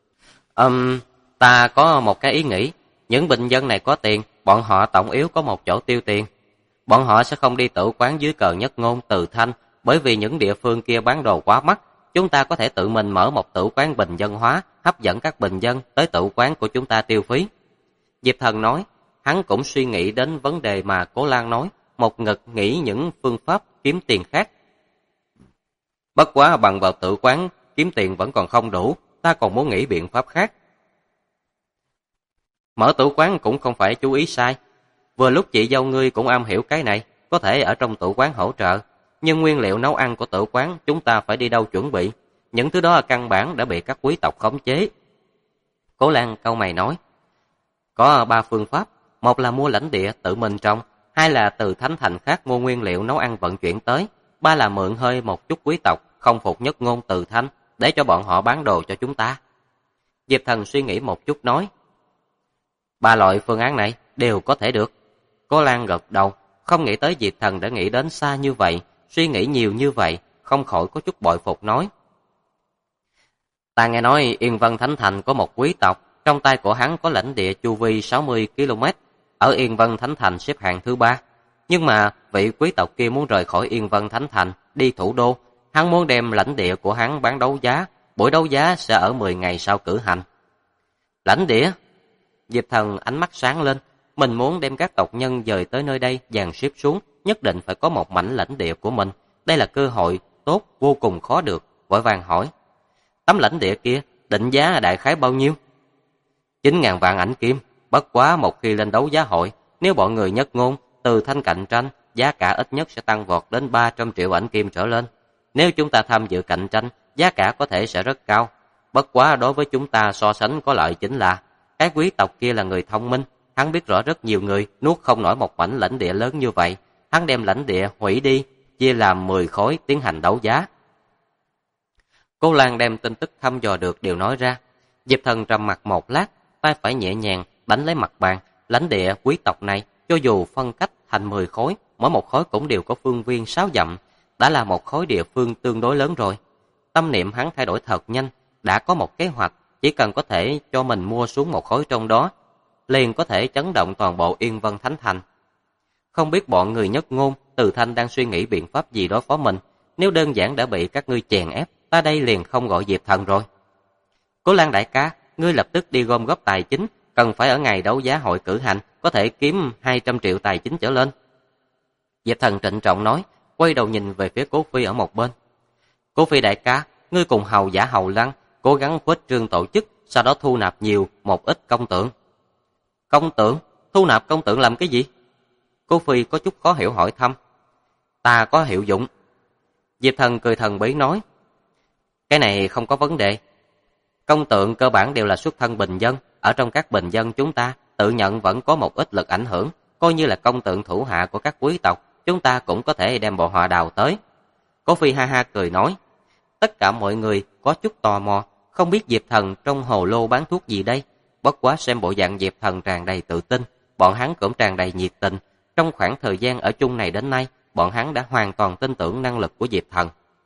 Ta có một cái ý nghĩ, những bình dân này có tiền, bọn họ tổng yếu có một chỗ tiêu tiền. Bọn họ sẽ không đi tử quán dưới cờ Nhất Ngôn, Từ Thanh, bởi vì những địa phương kia bán đồ quá mắc. Chúng ta có thể tự mình mở một tử quán bình dân hóa, hấp dẫn các bình dân tới tử quán của chúng ta tiêu phí. Diệp Thần nói, hắn cũng suy nghĩ đến vấn đề mà Cố Lan nói, một ngực nghĩ những phương pháp kiếm tiền khác. Bất quá bằng vào tử quán kiếm tiền vẫn còn không đủ, ta còn muốn nghĩ biện pháp khác. Mở tử quán cũng không phải chú ý sai. Vừa lúc chị dâu ngươi cũng am hiểu cái này, có thể ở trong tử quán hỗ trợ. Nhưng nguyên liệu nấu ăn của tử quán chúng ta phải đi đâu chuẩn bị. Những thứ đó căn bản đã bị các quý tộc khống chế. Cố Lan cau mày nói, có 3 phương pháp. Một là mua lãnh địa tự mình trồng, 2 là từ thánh thành khác mua nguyên liệu nấu ăn vận chuyển tới, 3 là mượn hơi một chút quý tộc không phục Nhất Ngôn, Từ Thanh để cho bọn họ bán đồ cho chúng ta. Diệp Thần suy nghĩ một chút nói, 3 loại phương án này đều có thể được. Cố Lan gật đầu, không nghĩ tới Diệp Thần đã nghĩ đến xa như vậy, suy nghĩ nhiều như vậy, không khỏi có chút bội phục nói. Ta nghe nói Yên Vân Thánh Thành có một quý tộc, trong tay của hắn có lãnh địa chu vi 60 km, ở Yên Vân Thánh Thành xếp hạng thứ 3. Nhưng mà vị quý tộc kia muốn rời khỏi Yên Vân Thánh Thành, đi thủ đô, hắn muốn đem lãnh địa của hắn bán đấu giá, buổi đấu giá sẽ ở 10 ngày sau cử hành. Lãnh địa? Diệp Thần ánh mắt sáng lên, mình muốn đem các tộc nhân dời tới nơi đây dàn xếp xuống, nhất định phải có một mảnh lãnh địa của mình. Đây là cơ hội tốt vô cùng khó được, vội vàng hỏi. Tấm lãnh địa kia, định giá đại khái bao nhiêu? 9.000 vạn ảnh kim, bất quá một khi lên đấu giá hội, nếu bọn người Nhất Ngôn, Từ Thanh cạnh tranh, giá cả ít nhất sẽ tăng vọt đến 300 triệu ảnh kim trở lên. Nếu chúng ta tham dự cạnh tranh, giá cả có thể sẽ rất cao. Bất quá đối với chúng ta so sánh có lợi chính là, cái quý tộc kia là người thông minh, hắn biết rõ rất nhiều người nuốt không nổi một mảnh lãnh địa lớn như vậy. Hắn đem lãnh địa hủy đi, chia làm 10 khối tiến hành đấu giá. Cố Lan đem tin tức thăm dò được đều nói ra. Diệp Thần trầm mặt một lát, tay phải nhẹ nhàng đánh lấy mặt bàn. Lãnh địa quý tộc này, cho dù phân cách thành 10 khối, mỗi một khối cũng đều có phương viên 6 dặm, đã là một khối địa phương tương đối lớn rồi. Tâm niệm hắn thay đổi thật nhanh, đã có một kế hoạch, chỉ cần có thể cho mình mua xuống một khối trong đó, liền có thể chấn động toàn bộ Yên Vân Thánh Thành. Không biết bọn người Nhất Ngôn, Từ Thanh đang suy nghĩ biện pháp gì đối phó mình, nếu đơn giản đã bị các ngươi chèn ép, ta đây liền không gọi Diệp Thần rồi. Cố Lan đại ca, ngươi lập tức đi gom góp tài chính, cần phải ở ngày đấu giá hội cử hành, có thể kiếm 200 triệu tài chính trở lên. Diệp Thần trịnh trọng nói, quay đầu nhìn về phía Cố Phi ở một bên. Cố Phi đại ca, ngươi cùng Hầu Giả Hầu Lăng cố gắng khuếch trương tổ chức, sau đó thu nạp nhiều một ít công tượng. Công tượng? Thu nạp công tượng làm cái gì? Cố Phi có chút khó hiểu hỏi thăm. Ta có hiệu dụng. Diệp Thần cười thần bí nói. Cái này không có vấn đề. Công tượng cơ bản đều là xuất thân bình dân. Ở trong các bình dân chúng ta tự nhận vẫn có một ít lực ảnh hưởng. Coi như là công tượng thủ hạ của các quý tộc, chúng ta cũng có thể đem bọn họ đào tới. Cố Phi ha ha cười nói. Tất cả mọi người có chút tò mò, không biết Diệp Thần trong hồ lô bán thuốc gì đây. Bất quá xem bộ dạng Diệp Thần tràn đầy tự tin, bọn hắn cũng tràn đầy nhiệt tình. Trong khoảng thời gian ở chung này đến nay, bọn hắn đã hoàn toàn tin tưởng năng lực của Diệp Thần.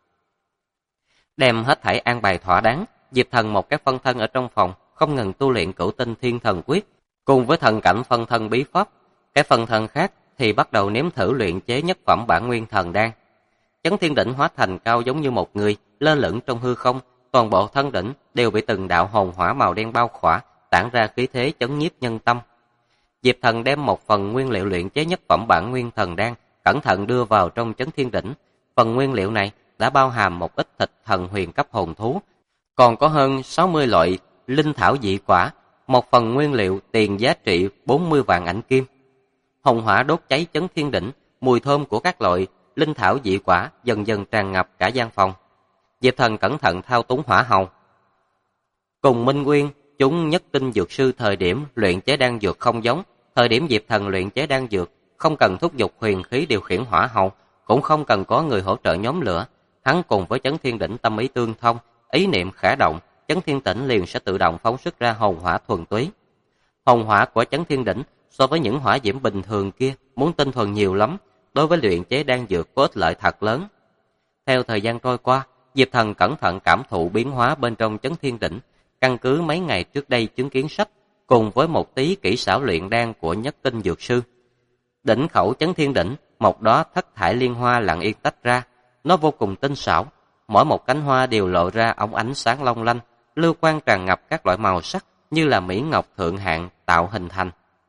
Đem hết thảy an bài thỏa đáng, Diệp Thần một cái phân thân ở trong phòng, không ngừng tu luyện Cửu Tinh Thiên Thần Quyết, cùng với thần cảnh phân thân bí pháp. Cái phân thân khác thì bắt đầu nếm thử luyện chế nhất phẩm bản nguyên thần đan. Chấn Thiên Đỉnh hóa thành cao giống như một người, lơ lửng trong hư không, toàn bộ thân đỉnh đều bị từng đạo hồn hỏa màu đen bao khỏa, tản ra khí thế chấn nhiếp nhân tâm. Diệp Thần đem một phần nguyên liệu luyện chế nhất phẩm bản nguyên thần đan cẩn thận đưa vào trong Chấn Thiên Đỉnh. Phần nguyên liệu này đã bao hàm một ít thịt thần huyền cấp hồn thú, còn có hơn 60 loại linh thảo dị quả, một phần nguyên liệu tiền giá trị 40 vạn ảnh kim. Hồng hỏa đốt cháy Chấn Thiên Đỉnh, mùi thơm của các loại linh thảo dị quả dần dần tràn ngập cả gian phòng. Diệp Thần cẩn thận thao túng hỏa hầu. Cùng Minh Nguyên, chúng nhất tinh dược sư thời điểm luyện chế đan dược không giống. Thời điểm Diệp Thần luyện chế đan dược, không cần thúc giục huyền khí điều khiển hỏa hầu, cũng không cần có người hỗ trợ nhóm lửa. Hắn cùng với Chấn Thiên Đỉnh tâm ý tương thông, ý niệm khẽ động, Chấn Thiên Đỉnh liền sẽ tự động phóng xuất ra hồn hỏa thuần túy. Hồn hỏa của Chấn Thiên Đỉnh so với những hỏa diễm bình thường kia muốn tinh thuần nhiều lắm, đối với luyện chế đan dược có ích lợi thật lớn. Theo thời gian trôi qua, Diệp Thần cẩn thận cảm thụ biến hóa bên trong Chấn Thiên Đỉnh, căn cứ mấy ngày trước đây chứng kiến sách, cùng với một tí kỹ xảo luyện đan của nhất tinh dược sư. Đỉnh khẩu Chấn Thiên Đỉnh, một đóa thất thải liên hoa lặng yên tách ra, nó vô cùng tinh xảo, mỗi một cánh hoa đều lộ ra óng ánh sáng long lanh, lưu quang tràn ngập các loại màu sắc như là mỹ ngọc thượng hạng tạo hình thành.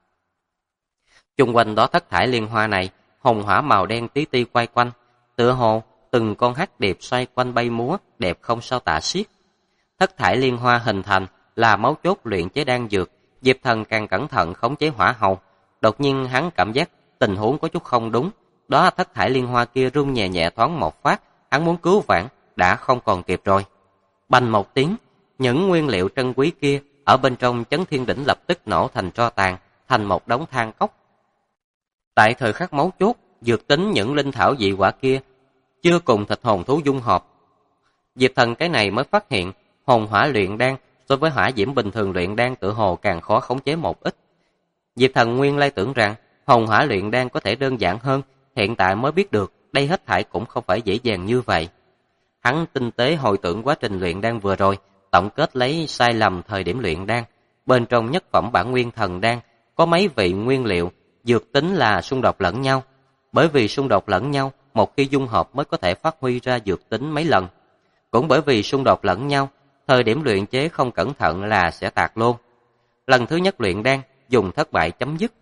Chung quanh đó thất thải liên hoa này, hồng hỏa màu đen tí ti quay quanh, tựa hồ từng con hắc điệp xoay quanh bay múa, đẹp không sao tả xiết. Thất thải liên hoa hình thành là mấu chốt luyện chế đan dược. Diệp Thần càng cẩn thận khống chế hỏa hầu. Đột nhiên hắn cảm giác tình huống có chút không đúng. Đó thất thải liên hoa kia rung nhẹ nhẹ thoáng một phát, hắn muốn cứu vãn đã không còn kịp rồi. Bành một tiếng, những nguyên liệu trân quý kia ở bên trong Chấn Thiên Đỉnh lập tức nổ thành tro tàn, thành một đống than cốc. Tại thời khắc mấu chốt, dược tính những linh thảo dị quả kia chưa cùng thịt hồn thú dung hợp. Diệp Thần cái này mới phát hiện, hồn hỏa luyện đan so với hỏa diễm bình thường luyện đan tựa hồ càng khó khống chế một ít. Diệp Thần nguyên lai tưởng rằng hồn hỏa luyện đan có thể đơn giản hơn, hiện tại mới biết được đây hết thảy cũng không phải dễ dàng như vậy. Hắn tinh tế hồi tưởng quá trình luyện đan vừa rồi, tổng kết lấy sai lầm thời điểm luyện đan. Bên trong nhất phẩm bản nguyên thần đan có mấy vị nguyên liệu dược tính là xung đột lẫn nhau, bởi vì xung đột lẫn nhau, một khi dung hợp mới có thể phát huy ra dược tính mấy lần. Cũng bởi vì xung đột lẫn nhau, thời điểm luyện chế không cẩn thận là sẽ tạc lô. Lần thứ nhất luyện đan, dùng thất bại chấm dứt.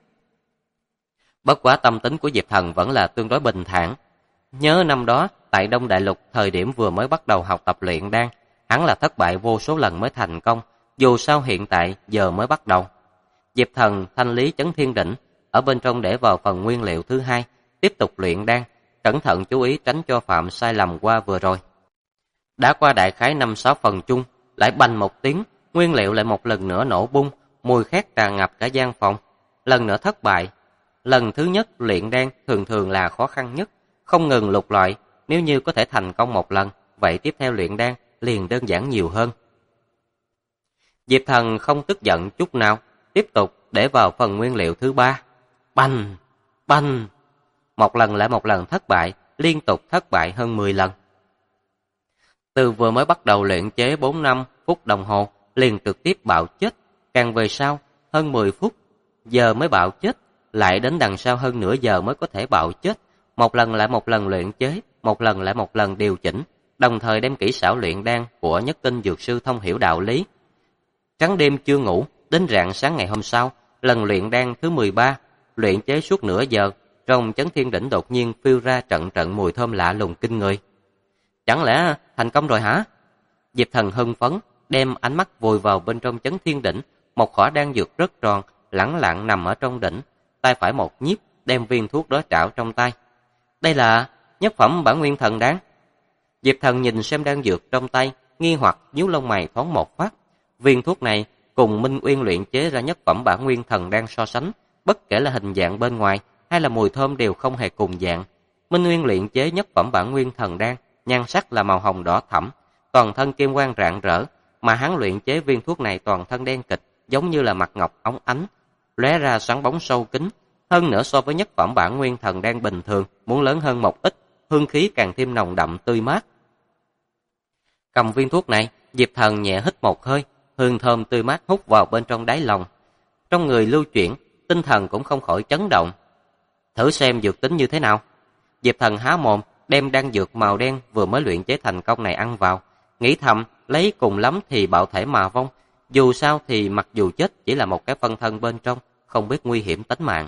Bất quá tâm tính của Diệp Thần vẫn là tương đối bình thản. Nhớ năm đó, tại Đông Đại Lục thời điểm vừa mới bắt đầu học tập luyện đan, hắn là thất bại vô số lần mới thành công, dù sao hiện tại giờ mới bắt đầu. Diệp Thần thanh lý Chấn Thiên Đỉnh, ở bên trong để vào phần nguyên liệu thứ hai, tiếp tục luyện đan, cẩn thận chú ý tránh cho phạm sai lầm qua vừa rồi. Đã qua đại khái 5-6 phần chung, lại bành một tiếng, nguyên liệu lại một lần nữa nổ bung, mùi khét tràn ngập cả gian phòng. Lần nữa thất bại. Lần thứ nhất luyện đan thường thường là khó khăn nhất, không ngừng lục loại, nếu như có thể thành công một lần, vậy tiếp theo luyện đan liền đơn giản nhiều hơn. Diệp Thần không tức giận chút nào, tiếp tục để vào phần nguyên liệu thứ ba. Bành, bành, một lần lại một lần thất bại, liên tục thất bại hơn 10 lần. Từ vừa mới bắt đầu luyện chế 4-5 phút đồng hồ, liền trực tiếp bạo chết, càng về sau, hơn 10 phút, giờ mới bạo chết, lại đến đằng sau hơn nửa giờ mới có thể bạo chết, một lần lại một lần luyện chế, một lần lại một lần điều chỉnh, đồng thời đem kỹ xảo luyện đan của nhất tinh dược sư thông hiểu đạo lý. Trắng đêm chưa ngủ, đến rạng sáng ngày hôm sau, lần luyện đan thứ 13, luyện chế suốt nửa giờ, trong Chấn Thiên Đỉnh đột nhiên phiêu ra trận trận mùi thơm lạ lùng kinh người. Chẳng lẽ thành công rồi hả? Diệp Thần hưng phấn, đem ánh mắt vùi vào bên trong Chấn Thiên Đỉnh, một khỏa đan dược rất tròn, lẳng lặng nằm ở trong đỉnh, tay phải một nhiếp, đem viên thuốc đó trảo trong tay. Đây là nhất phẩm bản nguyên thần đan. Diệp Thần nhìn xem đan dược trong tay, nghi hoặc nhíu lông mày thoáng một phát. Viên thuốc này cùng Minh Uyên luyện chế ra nhất phẩm bản nguyên thần đan so sánh, bất kể là hình dạng bên ngoài hay là mùi thơm đều không hề cùng dạng. Minh Uyên luyện chế nhất phẩm bản nguyên thần đan, nhan sắc là màu hồng đỏ thẫm, toàn thân kim quang rạng rỡ, mà hắn luyện chế viên thuốc này toàn thân đen kịt, giống như là mặt ngọc óng ánh, lóe ra sáng bóng sâu kín, hơn nữa so với nhất phẩm bản nguyên thần đan bình thường muốn lớn hơn một ít, hương khí càng thêm nồng đậm tươi mát. Cầm viên thuốc này, Diệp Thần nhẹ hít một hơi, hương thơm tươi mát hút vào bên trong đáy lòng. Trong người lưu chuyển, tinh thần cũng không khỏi chấn động. Thử xem dược tính như thế nào. Diệp Thần há mồm, đem đan dược màu đen vừa mới luyện chế thành công này ăn vào, nghĩ thầm lấy cùng lắm thì bạo thể mà vong, Dù sao thì mặc dù chết chỉ là một cái phân thân bên trong, không biết nguy hiểm tính mạng.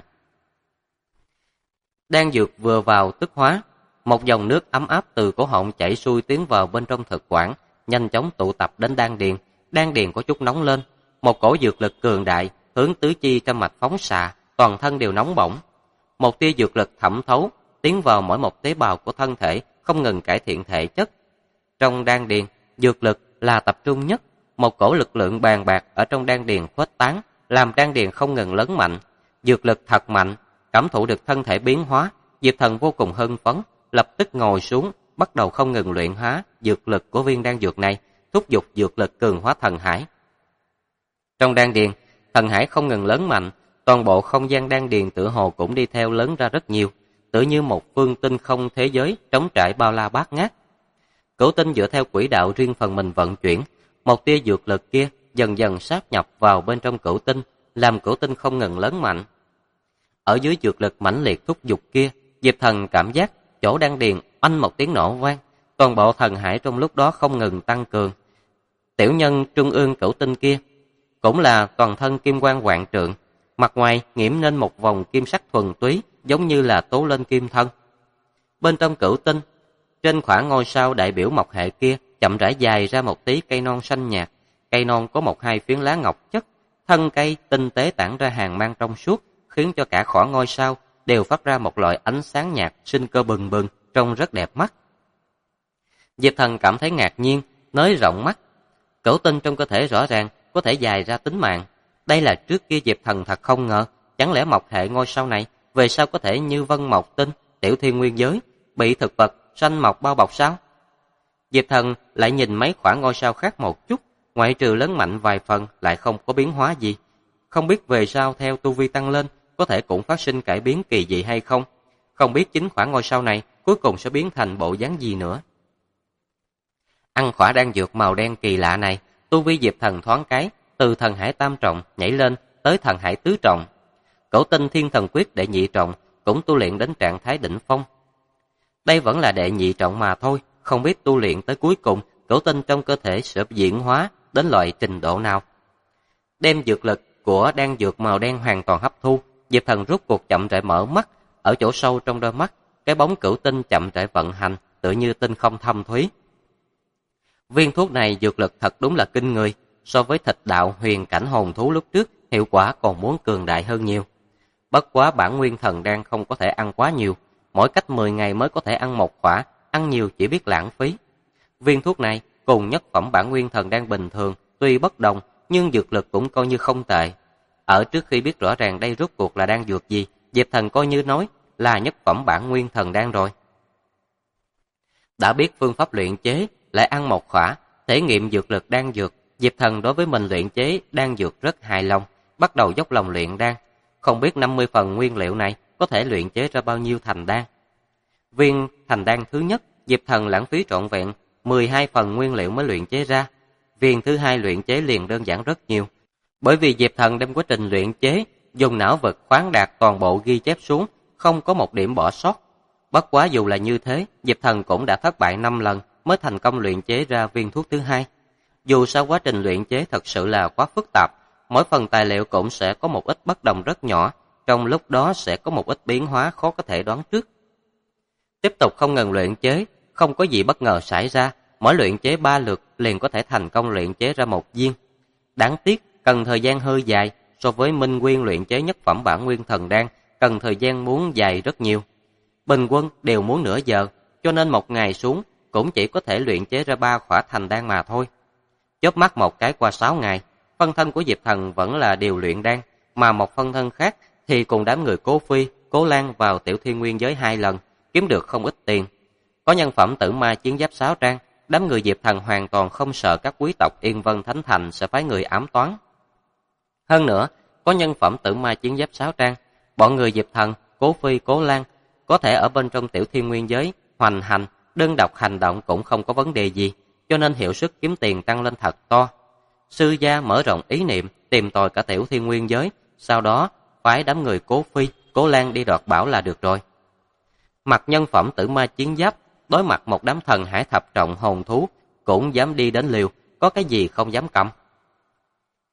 Đan dược vừa vào tức hóa, một dòng nước ấm áp từ cổ họng chảy xuôi tiến vào bên trong thực quản, nhanh chóng tụ tập đến đan điền có chút nóng lên, một cổ dược lực cường đại hướng tứ chi trong mạch phóng xạ, toàn thân đều nóng bỏng. Một tia dược lực thẩm thấu tiến vào mỗi một tế bào của thân thể, không ngừng cải thiện thể chất. Trong đan điền, dược lực là tập trung nhất, một cổ lực lượng bàn bạc ở trong đan điền khuếch tán, làm đan điền không ngừng lớn mạnh. Dược lực thật mạnh, cảm thụ được thân thể biến hóa, Diệp Thần vô cùng hưng phấn, lập tức ngồi xuống, bắt đầu không ngừng luyện hóa dược lực của viên đan dược này, thúc giục dược lực cường hóa thần hải. Trong đan điền, thần hải không ngừng lớn mạnh, toàn bộ không gian đan điền tựa hồ cũng đi theo lớn ra rất nhiều, tựa như một phương tinh không thế giới trống trải bao la bát ngát. Cửu tinh dựa theo quỹ đạo riêng phần mình vận chuyển, một tia dược lực kia dần dần sát nhập vào bên trong cửu tinh, làm cửu tinh không ngừng lớn mạnh. Ở dưới dược lực mãnh liệt thúc giục kia, Diệp Thần cảm giác chỗ đan điền oanh một tiếng nổ vang, toàn bộ thần hải trong lúc đó không ngừng tăng cường. Tiểu nhân trung ương cửu tinh kia cũng là toàn thân kim quang vạn trượng, mặt ngoài nghiễm nên một vòng kim sắc thuần túy, giống như là tố lên kim thân. Bên trong cửu tinh, trên khoảng ngôi sao đại biểu mộc hệ kia, chậm rãi dài ra một tí cây non xanh nhạt, cây non có một hai phiến lá ngọc chất, thân cây tinh tế tản ra hàng mang trong suốt, khiến cho cả khoảng ngôi sao đều phát ra một loại ánh sáng nhạt sinh cơ bừng bừng, trông rất đẹp mắt. Diệp Thần cảm thấy ngạc nhiên, nới rộng mắt. Cửu tinh trong cơ thể rõ ràng có thể dài ra tính mạng. Đây là trước kia Diệp Thần thật không ngờ, chẳng lẽ mộc hệ ngôi sao này về sau có thể như vân mộc tinh, tiểu thiên nguyên giới, bị thực vật xanh mộc bao bọc sao? Diệp Thần lại nhìn mấy khoảng ngôi sao khác một chút, ngoại trừ lớn mạnh vài phần lại không có biến hóa gì. Không biết về sau theo tu vi tăng lên, có thể cũng phát sinh cải biến kỳ dị hay không? Không biết chính khoảng ngôi sao này cuối cùng sẽ biến thành bộ dáng gì nữa. Ăn khỏa đan dược màu đen kỳ lạ này, tu vi Diệp Thần thoáng cái, từ thần hải tam trọng nhảy lên tới thần hải tứ trọng. Cửu tinh thiên thần quyết đệ nhị trọng cũng tu luyện đến trạng thái đỉnh phong. Đây vẫn là đệ nhị trọng mà thôi, không biết tu luyện tới cuối cùng, cửu tinh trong cơ thể sẽ diễn hóa đến loại trình độ nào. Đem dược lực của đan dược màu đen hoàn toàn hấp thu, Diệp Thần rút cuộc chậm rãi mở mắt, ở chỗ sâu trong đôi mắt, cái bóng cửu tinh chậm rãi vận hành, tựa như tinh không thâm thúy. Viên thuốc này dược lực thật đúng là kinh người, so với thịt đạo huyền cảnh hồn thú lúc trước, hiệu quả còn muốn cường đại hơn nhiều. Bất quá bản nguyên thần đan không có thể ăn quá nhiều, mỗi cách 10 ngày mới có thể ăn một khỏa, ăn nhiều chỉ biết lãng phí. Viên thuốc này cùng nhất phẩm bản nguyên thần đan bình thường, tuy bất đồng nhưng dược lực cũng coi như không tệ. Ở trước khi biết rõ ràng đây rốt cuộc là đan dược gì, Diệp Thần coi như nói là nhất phẩm bản nguyên thần đan rồi. Đã biết phương pháp luyện chế, lại ăn một khỏa, thể nghiệm dược lực đan dược, Diệp Thần đối với mình luyện chế đan dược rất hài lòng, bắt đầu dốc lòng luyện đan. Không biết 50 phần nguyên liệu này có thể luyện chế ra bao nhiêu thành đan. Viên thành đan thứ nhất, Diệp Thần lãng phí trọn vẹn 12 phần nguyên liệu mới luyện chế ra. Viên thứ hai luyện chế liền đơn giản rất nhiều. Bởi vì Diệp Thần đem quá trình luyện chế, dùng não vực khoáng đạt toàn bộ ghi chép xuống, không có một điểm bỏ sót. Bất quá dù là như thế, Diệp Thần cũng đã thất bại 5 lần mới thành công luyện chế ra viên thuốc thứ hai. Dù sao quá trình luyện chế thật sự là quá phức tạp, mỗi phần tài liệu cũng sẽ có một ít bất đồng rất nhỏ, trong lúc đó sẽ có một ít biến hóa khó có thể đoán trước. Tiếp tục không ngừng luyện chế, không có gì bất ngờ xảy ra, mỗi luyện chế 3 lượt liền có thể thành công luyện chế ra một viên. Đáng tiếc, cần thời gian hơi dài, so với Minh Nguyên luyện chế nhất phẩm bản nguyên thần đan, cần thời gian muốn dài rất nhiều. Bình quân đều muốn nửa giờ, cho nên một ngày xuống cũng chỉ có thể luyện chế ra 3 khỏa thành đan mà thôi. Chớp mắt một cái qua 6 ngày, phân thân của Diệp Thần vẫn là điều luyện đan, mà một phân thân khác thì cùng đám người Cố Phi, Cố Lan vào tiểu thiên nguyên giới 2 lần, kiếm được không ít tiền. Có nhân phẩm tử ma chiến giáp 6 trang, đám người Diệp Thần hoàn toàn không sợ các quý tộc Yên Vân Thánh Thành sẽ phái người ám toán. Hơn nữa, có nhân phẩm tử ma chiến giáp 6 trang, bọn người Diệp Thần, Cố Phi, Cố Lan có thể ở bên trong tiểu thiên nguyên giới hoành hành, đơn độc hành động cũng không có vấn đề gì, cho nên hiệu suất kiếm tiền tăng lên thật to. Sư gia mở rộng ý niệm tìm tòi cả tiểu thiên nguyên giới, sau đó phái đám người Cố Phi, Cố Lan đi đoạt bảo là được rồi. Mặt nhân phẩm tử ma chiến giáp, đối mặt một đám thần hải thập trọng hồn thú, cũng dám đi đến liều, có cái gì không dám cầm.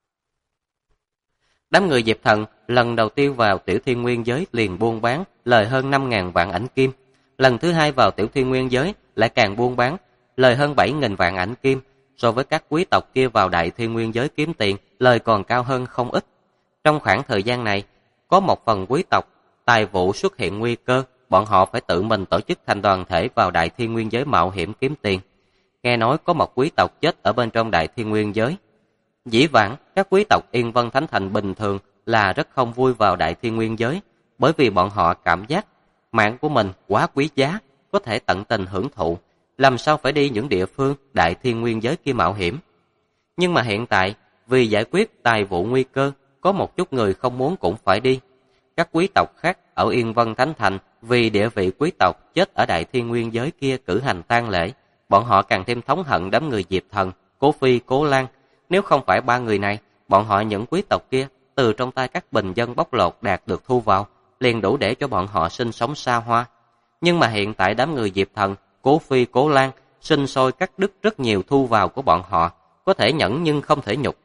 Đám người Diệp Thần lần đầu tiên vào Tiểu Thiên Nguyên giới liền buôn bán lời hơn 5.000 vạn ảnh kim. Lần thứ hai vào Tiểu Thiên Nguyên giới lại càng buôn bán lời hơn 7.000 vạn ảnh kim. So với các quý tộc kia vào Đại Thiên Nguyên giới kiếm tiền, lời còn cao hơn không ít. Trong khoảng thời gian này, có một phần quý tộc tài vụ xuất hiện nguy cơ, bọn họ phải tự mình tổ chức thành đoàn thể vào Đại Thiên Nguyên giới mạo hiểm kiếm tiền. Nghe nói có một quý tộc chết ở bên trong Đại Thiên Nguyên giới. Dĩ vãng, các quý tộc Yên Vân Thánh Thành bình thường là rất không vui vào Đại Thiên Nguyên giới, bởi vì bọn họ cảm giác mạng của mình quá quý giá, có thể tận tình hưởng thụ, làm sao phải đi những địa phương Đại Thiên Nguyên giới kia mạo hiểm. Nhưng mà hiện tại, vì giải quyết tài vụ nguy cơ, có một chút người không muốn cũng phải đi. Các quý tộc khác ở Yên Vân Thánh Thành vì địa vị quý tộc chết ở Đại Thiên Nguyên giới kia cử hành tang lễ, bọn họ càng thêm thống hận đám người Diệp Thần, Cố Phi, Cố Lan. Nếu không phải ba người này, bọn họ những quý tộc kia từ trong tay các bình dân bóc lột đạt được thu vào, liền đủ để cho bọn họ sinh sống xa hoa. Nhưng mà hiện tại đám người Diệp Thần, Cố Phi, Cố Lan sinh sôi cắt đứt rất nhiều thu vào của bọn họ, có thể nhẫn nhưng không thể nhục.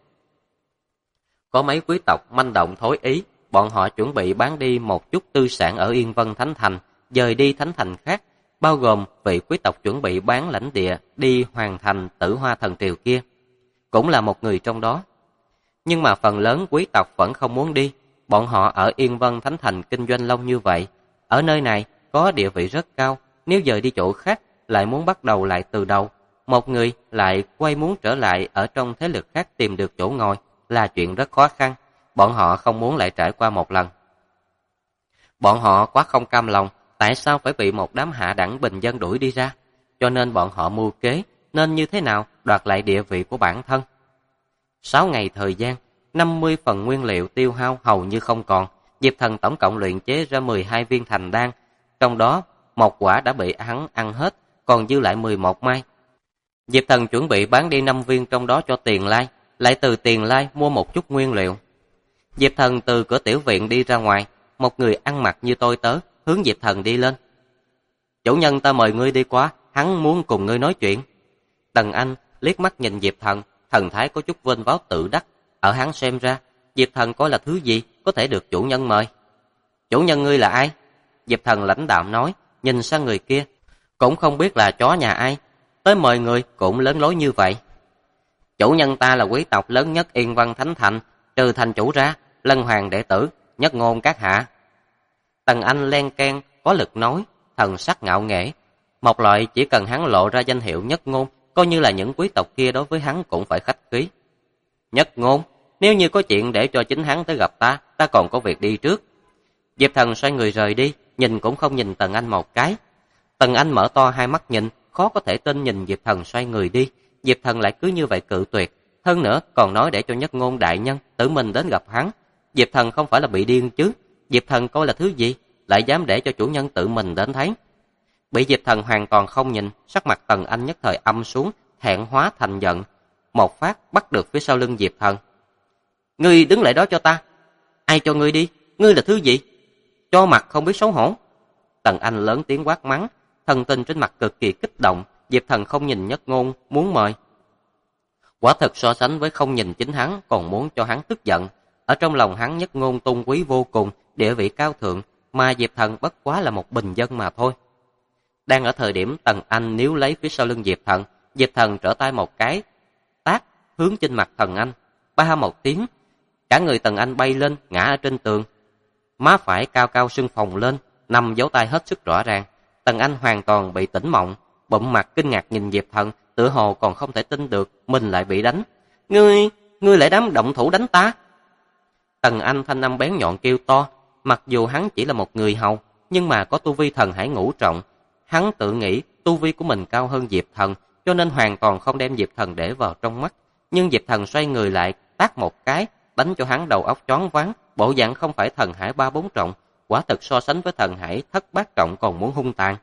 Có mấy quý tộc manh động thối ý, bọn họ chuẩn bị bán đi một chút tư sản ở Yên Vân Thánh Thành, dời đi thánh thành khác, bao gồm vị quý tộc chuẩn bị bán lãnh địa đi hoàn thành Tử Hoa Thần Triều kia, cũng là một người trong đó. Nhưng mà phần lớn quý tộc vẫn không muốn đi, bọn họ ở Yên Vân Thánh Thành kinh doanh lâu như vậy, ở nơi này có địa vị rất cao, nếu dời đi chỗ khác lại muốn bắt đầu lại từ đầu, một người lại quay muốn trở lại ở trong thế lực khác tìm được chỗ ngồi là chuyện rất khó khăn, bọn họ không muốn lại trải qua một lần. Bọn họ quá không cam lòng, tại sao phải bị một đám hạ đẳng bình dân đuổi đi ra, cho nên bọn họ mưu kế nên như thế nào đoạt lại địa vị của bản thân. 6 ngày thời gian, 50 phần nguyên liệu tiêu hao hầu như không còn, Diệp Thần tổng cộng luyện chế ra 12 viên thành đan, trong đó một quả đã bị hắn ăn hết, còn dư lại 11 mai. Diệp Thần chuẩn bị bán đi 5 viên trong đó cho Tiền Lai, lại từ Tiền Lai mua một chút nguyên liệu. Diệp Thần từ cửa tiểu viện đi ra ngoài, một người ăn mặc như tôi tớ hướng Diệp Thần đi lên. Chủ nhân ta mời ngươi đi qua, hắn muốn cùng ngươi nói chuyện. Tần Anh liếc mắt nhìn Diệp Thần, thần thái có chút vênh váo tự đắc. Ở hắn xem ra, Diệp Thần coi là thứ gì có thể được chủ nhân mời. Chủ nhân ngươi là ai? Diệp Thần lãnh đạm nói, nhìn sang người kia. Cũng không biết là chó nhà ai, tới mời người cũng lớn lối như vậy. Chủ nhân ta là quý tộc lớn nhất Yên Vân Thánh Thành, trừ thành chủ ra, Lân Hoàng đệ tử, Nhất Ngôn các hạ. Tần Anh len keng, có lực nói, thần sắc ngạo nghễ. Một loại chỉ cần hắn lộ ra danh hiệu Nhất Ngôn, coi như là những quý tộc kia đối với hắn cũng phải khách khí. Nhất Ngôn, nếu như có chuyện để cho chính hắn tới gặp ta, ta còn có việc đi trước. Diệp Thần xoay người rời đi, nhìn cũng không nhìn Tần Anh một cái. Tần Anh mở to hai mắt nhìn, khó có thể tin nhìn Diệp Thần xoay người đi. Diệp Thần lại cứ như vậy cự tuyệt, hơn nữa còn nói để cho Nhất Ngôn đại nhân tự mình đến gặp hắn. Diệp Thần không phải là bị điên chứ? Diệp Thần coi là thứ gì, lại dám để cho chủ nhân tự mình đến thấy? Bị Diệp Thần hoàn toàn không nhìn, sắc mặt Tần Anh nhất thời âm xuống, thẹn hóa thành giận, một phát bắt được phía sau lưng Diệp Thần. Ngươi đứng lại đó cho ta. Ai cho ngươi đi? Ngươi là thứ gì? Cho mặt không biết xấu hổ. Tần Anh lớn tiếng quát mắng, thần tình trên mặt cực kỳ kích động. Diệp Thần không nhìn Nhất Ngôn muốn mời, quả thực so sánh với không nhìn chính hắn còn muốn cho hắn tức giận. Ở trong lòng hắn Nhất Ngôn tôn quý vô cùng, địa vị cao thượng, mà Diệp Thần bất quá là một bình dân mà thôi. Đang ở thời điểm Tần Anh níu lấy phía sau lưng Diệp Thần trở tay một cái tát hướng trên mặt Tần Anh, ba một tiếng, cả người Tần Anh bay lên ngã ở trên tường, má phải cao cao sưng phồng lên, nằm dấu tay hết sức rõ ràng. Tần Anh hoàn toàn bị tỉnh mộng, bụm mặt kinh ngạc nhìn Diệp Thần, tựa hồ còn không thể tin được mình lại bị đánh. Ngươi lại dám động thủ đánh ta? Tần Anh thanh âm bén nhọn kêu to, mặc dù hắn chỉ là một người hầu, nhưng mà có tu vi thần hải ngũ trọng, hắn tự nghĩ tu vi của mình cao hơn Diệp Thần, cho nên hoàn toàn không đem Diệp Thần để vào trong mắt. Nhưng Diệp Thần xoay người lại tát một cái, đánh cho hắn đầu óc choáng váng, bộ dạng không phải thần hải 3-4 trọng, quả thực so sánh với thần hải thất bát trọng còn muốn hung tàn.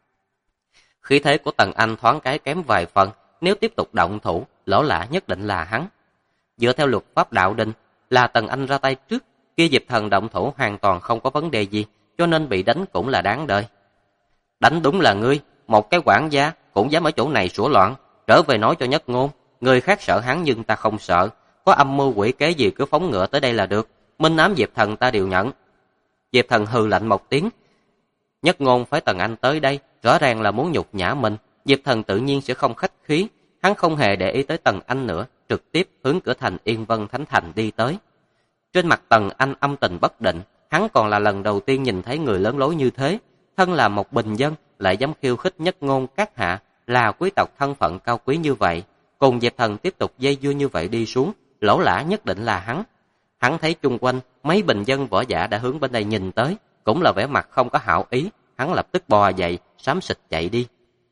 Khí thế của Tần Anh thoáng cái kém vài phần, nếu tiếp tục động thủ, lỗ lã nhất định là hắn. Dựa theo luật pháp đạo đình, là Tần Anh ra tay trước, kia Diệp Thần động thủ hoàn toàn không có vấn đề gì, cho nên bị đánh cũng là đáng đời. Đánh đúng là ngươi, một cái quản gia cũng dám ở chỗ này sủa loạn, trở về nói cho Nhất Ngôn, người khác sợ hắn nhưng ta không sợ, có âm mưu quỷ kế gì cứ phóng ngựa tới đây là được, minh ám Diệp Thần ta đều nhận. Diệp Thần hừ lạnh một tiếng. Nhất Ngôn phái Tần Anh tới đây, rõ ràng là muốn nhục nhã mình. Diệp Thần tự nhiên sẽ không khách khí, hắn không hề để ý tới Tần Anh nữa, trực tiếp hướng cửa thành Yên Vân Thánh Thành đi tới. Trên mặt Tần Anh âm tình bất định, hắn còn là lần đầu tiên nhìn thấy người lớn lối như thế, thân là một bình dân lại dám khiêu khích Nhất Ngôn các hạ, là quý tộc thân phận cao quý như vậy, cùng Diệp Thần tiếp tục dây dưa như vậy đi xuống, lỗ lã nhất định là hắn. Hắn thấy chung quanh mấy bình dân võ giả đã hướng bên đây nhìn tới, cũng là vẻ mặt không có hảo ý, hắn lập tức bò dậy, xám xịt chạy đi.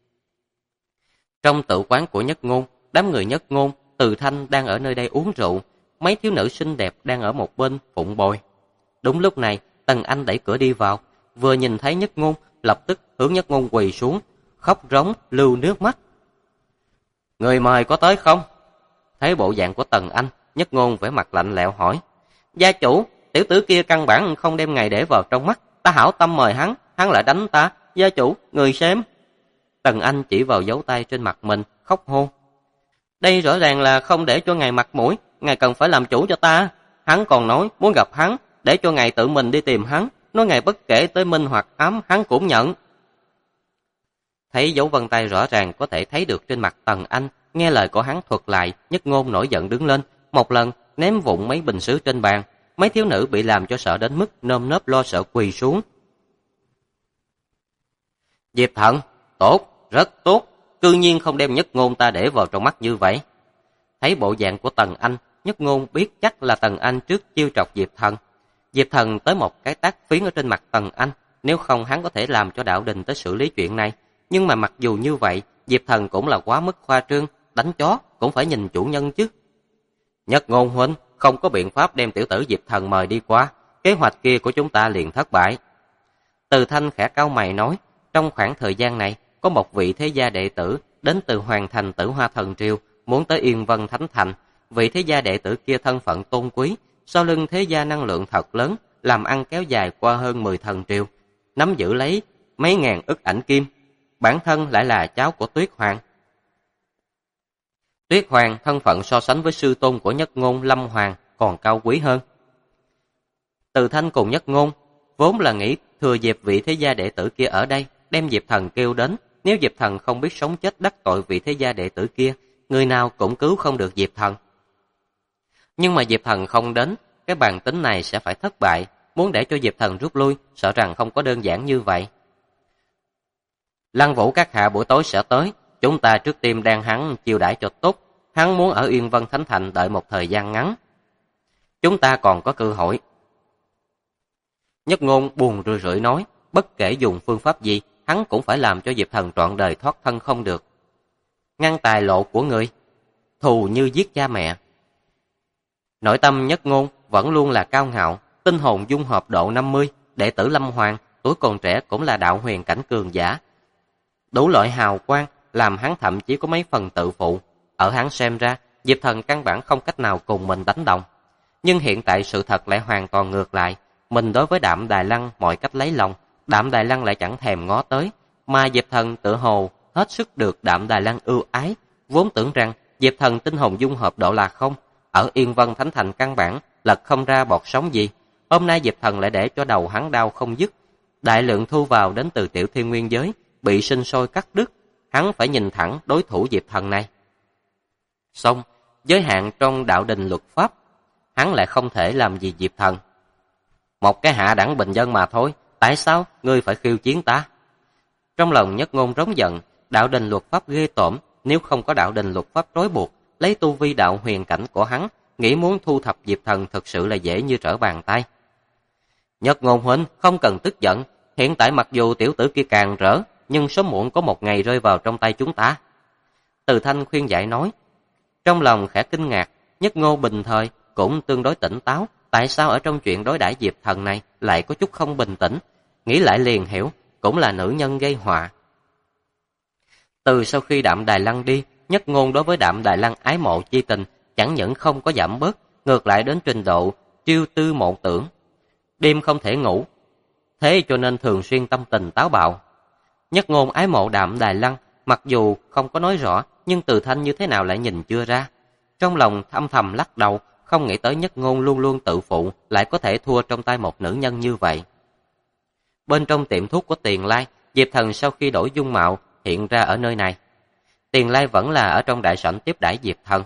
Trong tự quán của Nhất Ngôn, đám người Nhất Ngôn, Từ Thanh đang ở nơi đây uống rượu, mấy thiếu nữ xinh đẹp đang ở một bên phụng bồi. Đúng lúc này, Tần Anh đẩy cửa đi vào, vừa nhìn thấy Nhất Ngôn, lập tức hướng Nhất Ngôn quỳ xuống, khóc rống lưu nước mắt. Người mời có tới không? Thấy bộ dạng của Tần Anh, Nhất Ngôn vẻ mặt lạnh lẽo hỏi. Gia chủ, tiểu tử kia căn bản không đem ngày để vào trong mắt, ta hảo tâm mời hắn, hắn lại đánh ta. Gia chủ, người xem. Tần Anh chỉ vào dấu tay trên mặt mình, khóc hô. Đây rõ ràng là không để cho ngài mặt mũi, ngài cần phải làm chủ cho ta. Hắn còn nói muốn gặp hắn, để cho ngài tự mình đi tìm hắn, nói ngài bất kể tới minh hoặc ám hắn cũng nhận. Thấy dấu vân tay rõ ràng có thể thấy được trên mặt Tần Anh, nghe lời của hắn thuật lại, Nhất Ngôn nổi giận đứng lên, một lần ném vụn mấy bình sứ trên bàn. Mấy thiếu nữ bị làm cho sợ đến mức nơm nớp lo sợ quỳ xuống. Diệp Thần, tốt, rất tốt, cư nhiên không đem Nhất Ngôn ta để vào trong mắt như vậy. Thấy bộ dạng của Tần Anh, Nhất Ngôn biết chắc là Tần Anh trước chiêu trọc Diệp Thần. Diệp Thần tới một cái tát phiến ở trên mặt Tần Anh, nếu không hắn có thể làm cho đạo đình tới xử lý chuyện này. Nhưng mà mặc dù như vậy, Diệp Thần cũng là quá mức khoa trương, đánh chó cũng phải nhìn chủ nhân chứ. Nhất Ngôn huynh, không có biện pháp đem tiểu tử Diệp Thần mời đi qua, kế hoạch kia của chúng ta liền thất bại. Từ Thanh khẽ cau mày nói, trong khoảng thời gian này, có một vị thế gia đệ tử đến từ Hoàng Thành Tử Hoa Thần Triều, muốn tới Yên Vân Thánh Thành. Vị thế gia đệ tử kia thân phận tôn quý, sau lưng thế gia năng lượng thật lớn, làm ăn kéo dài qua hơn 10 thần triều, nắm giữ lấy mấy ngàn ức ảnh kim. Bản thân lại là cháu của Tuyết Hoàng. Tuyết Hoàng thân phận so sánh với sư tôn của Nhất Ngôn Lâm Hoàng còn cao quý hơn. Từ Thanh cùng Nhất Ngôn vốn là nghĩ thừa dịp vị thế gia đệ tử kia ở đây, đem Diệp Thần kêu đến. Nếu Diệp Thần không biết sống chết đắc tội vị thế gia đệ tử kia, người nào cũng cứu không được Diệp Thần. Nhưng mà Diệp Thần không đến, cái bàn tính này sẽ phải thất bại. Muốn để cho Diệp Thần rút lui, sợ rằng không có đơn giản như vậy. Lăng Vũ các hạ buổi tối sẽ tới, chúng ta trước tiên đang hắn chiêu đãi cho tốt. Hắn muốn ở Yên Vân Thánh Thành đợi một thời gian ngắn. Chúng ta còn có cơ hội. Nhất Ngôn buồn rười rượi nói, bất kể dùng phương pháp gì, hắn cũng phải làm cho Diệp Thần trọn đời thoát thân không được. Ngăn tài lộ của người, thù như giết cha mẹ. Nội tâm Nhất Ngôn vẫn luôn là cao ngạo, tinh hồn dung hợp độ 50, đệ tử Lâm Hoàng, tuổi còn trẻ cũng là đạo huyền cảnh cường giả. Đủ loại hào quang, làm hắn thậm chí có mấy phần tự phụ. Ở hắn xem ra, Diệp Thần căn bản không cách nào cùng mình đánh đồng. Nhưng hiện tại sự thật lại hoàn toàn ngược lại. Mình đối với Đạm Đài Lăng mọi cách lấy lòng, Đạm Đài Lăng lại chẳng thèm ngó tới. Mà Diệp Thần tự hồ hết sức được Đạm Đài Lăng ưu ái. Vốn tưởng rằng Diệp Thần tinh hồn dung hợp độ là không, ở Yên Vân Thánh Thành căn bản lật không ra bọt sóng gì. Hôm nay Diệp Thần lại để cho đầu hắn đau không dứt. Đại lượng thu vào đến từ Tiểu Thiên Nguyên giới bị sinh sôi cắt đứt, hắn phải nhìn thẳng đối thủ Diệp Thần này. Xong, giới hạn trong đạo đình luật pháp, hắn lại không thể làm gì Diệp Thần. Một cái hạ đẳng bình dân mà thôi, tại sao ngươi phải khiêu chiến ta? Trong lòng Nhất Ngôn rống giận, đạo đình luật pháp ghê tởm, nếu không có đạo đình luật pháp trói buộc, lấy tu vi đạo huyền cảnh của hắn, nghĩ muốn thu thập Diệp Thần thực sự là dễ như trở bàn tay. Nhất Ngôn huynh không cần tức giận, hiện tại mặc dù tiểu tử kia càng rỡ, nhưng sớm muộn có một ngày rơi vào trong tay chúng ta. Từ Thanh khuyên giải nói. Trong lòng khẽ kinh ngạc, Nhất Ngôn bình thời cũng tương đối tỉnh táo, tại sao ở trong chuyện đối đãi Diệp Thần này lại có chút không bình tĩnh, nghĩ lại liền hiểu, cũng là nữ nhân gây họa. Từ sau khi Đạm Đài Lăng đi, Nhất Ngôn đối với Đạm Đài Lăng ái mộ chi tình chẳng những không có giảm bớt, ngược lại đến trình độ triêu tư mộng tưởng. Đêm không thể ngủ, thế cho nên thường xuyên tâm tình táo bạo. Nhất Ngôn ái mộ Đạm Đài Lăng, mặc dù không có nói rõ, nhưng Từ Thanh như thế nào lại nhìn chưa ra. Trong lòng âm thầm lắc đầu, không nghĩ tới Nhất Ngôn luôn luôn tự phụ lại có thể thua trong tay một nữ nhân như vậy. Bên trong tiệm thuốc của Tiền Lai, Diệp Thần sau khi đổi dung mạo hiện ra ở nơi này. Tiền Lai vẫn là ở trong đại sảnh tiếp đãi Diệp Thần.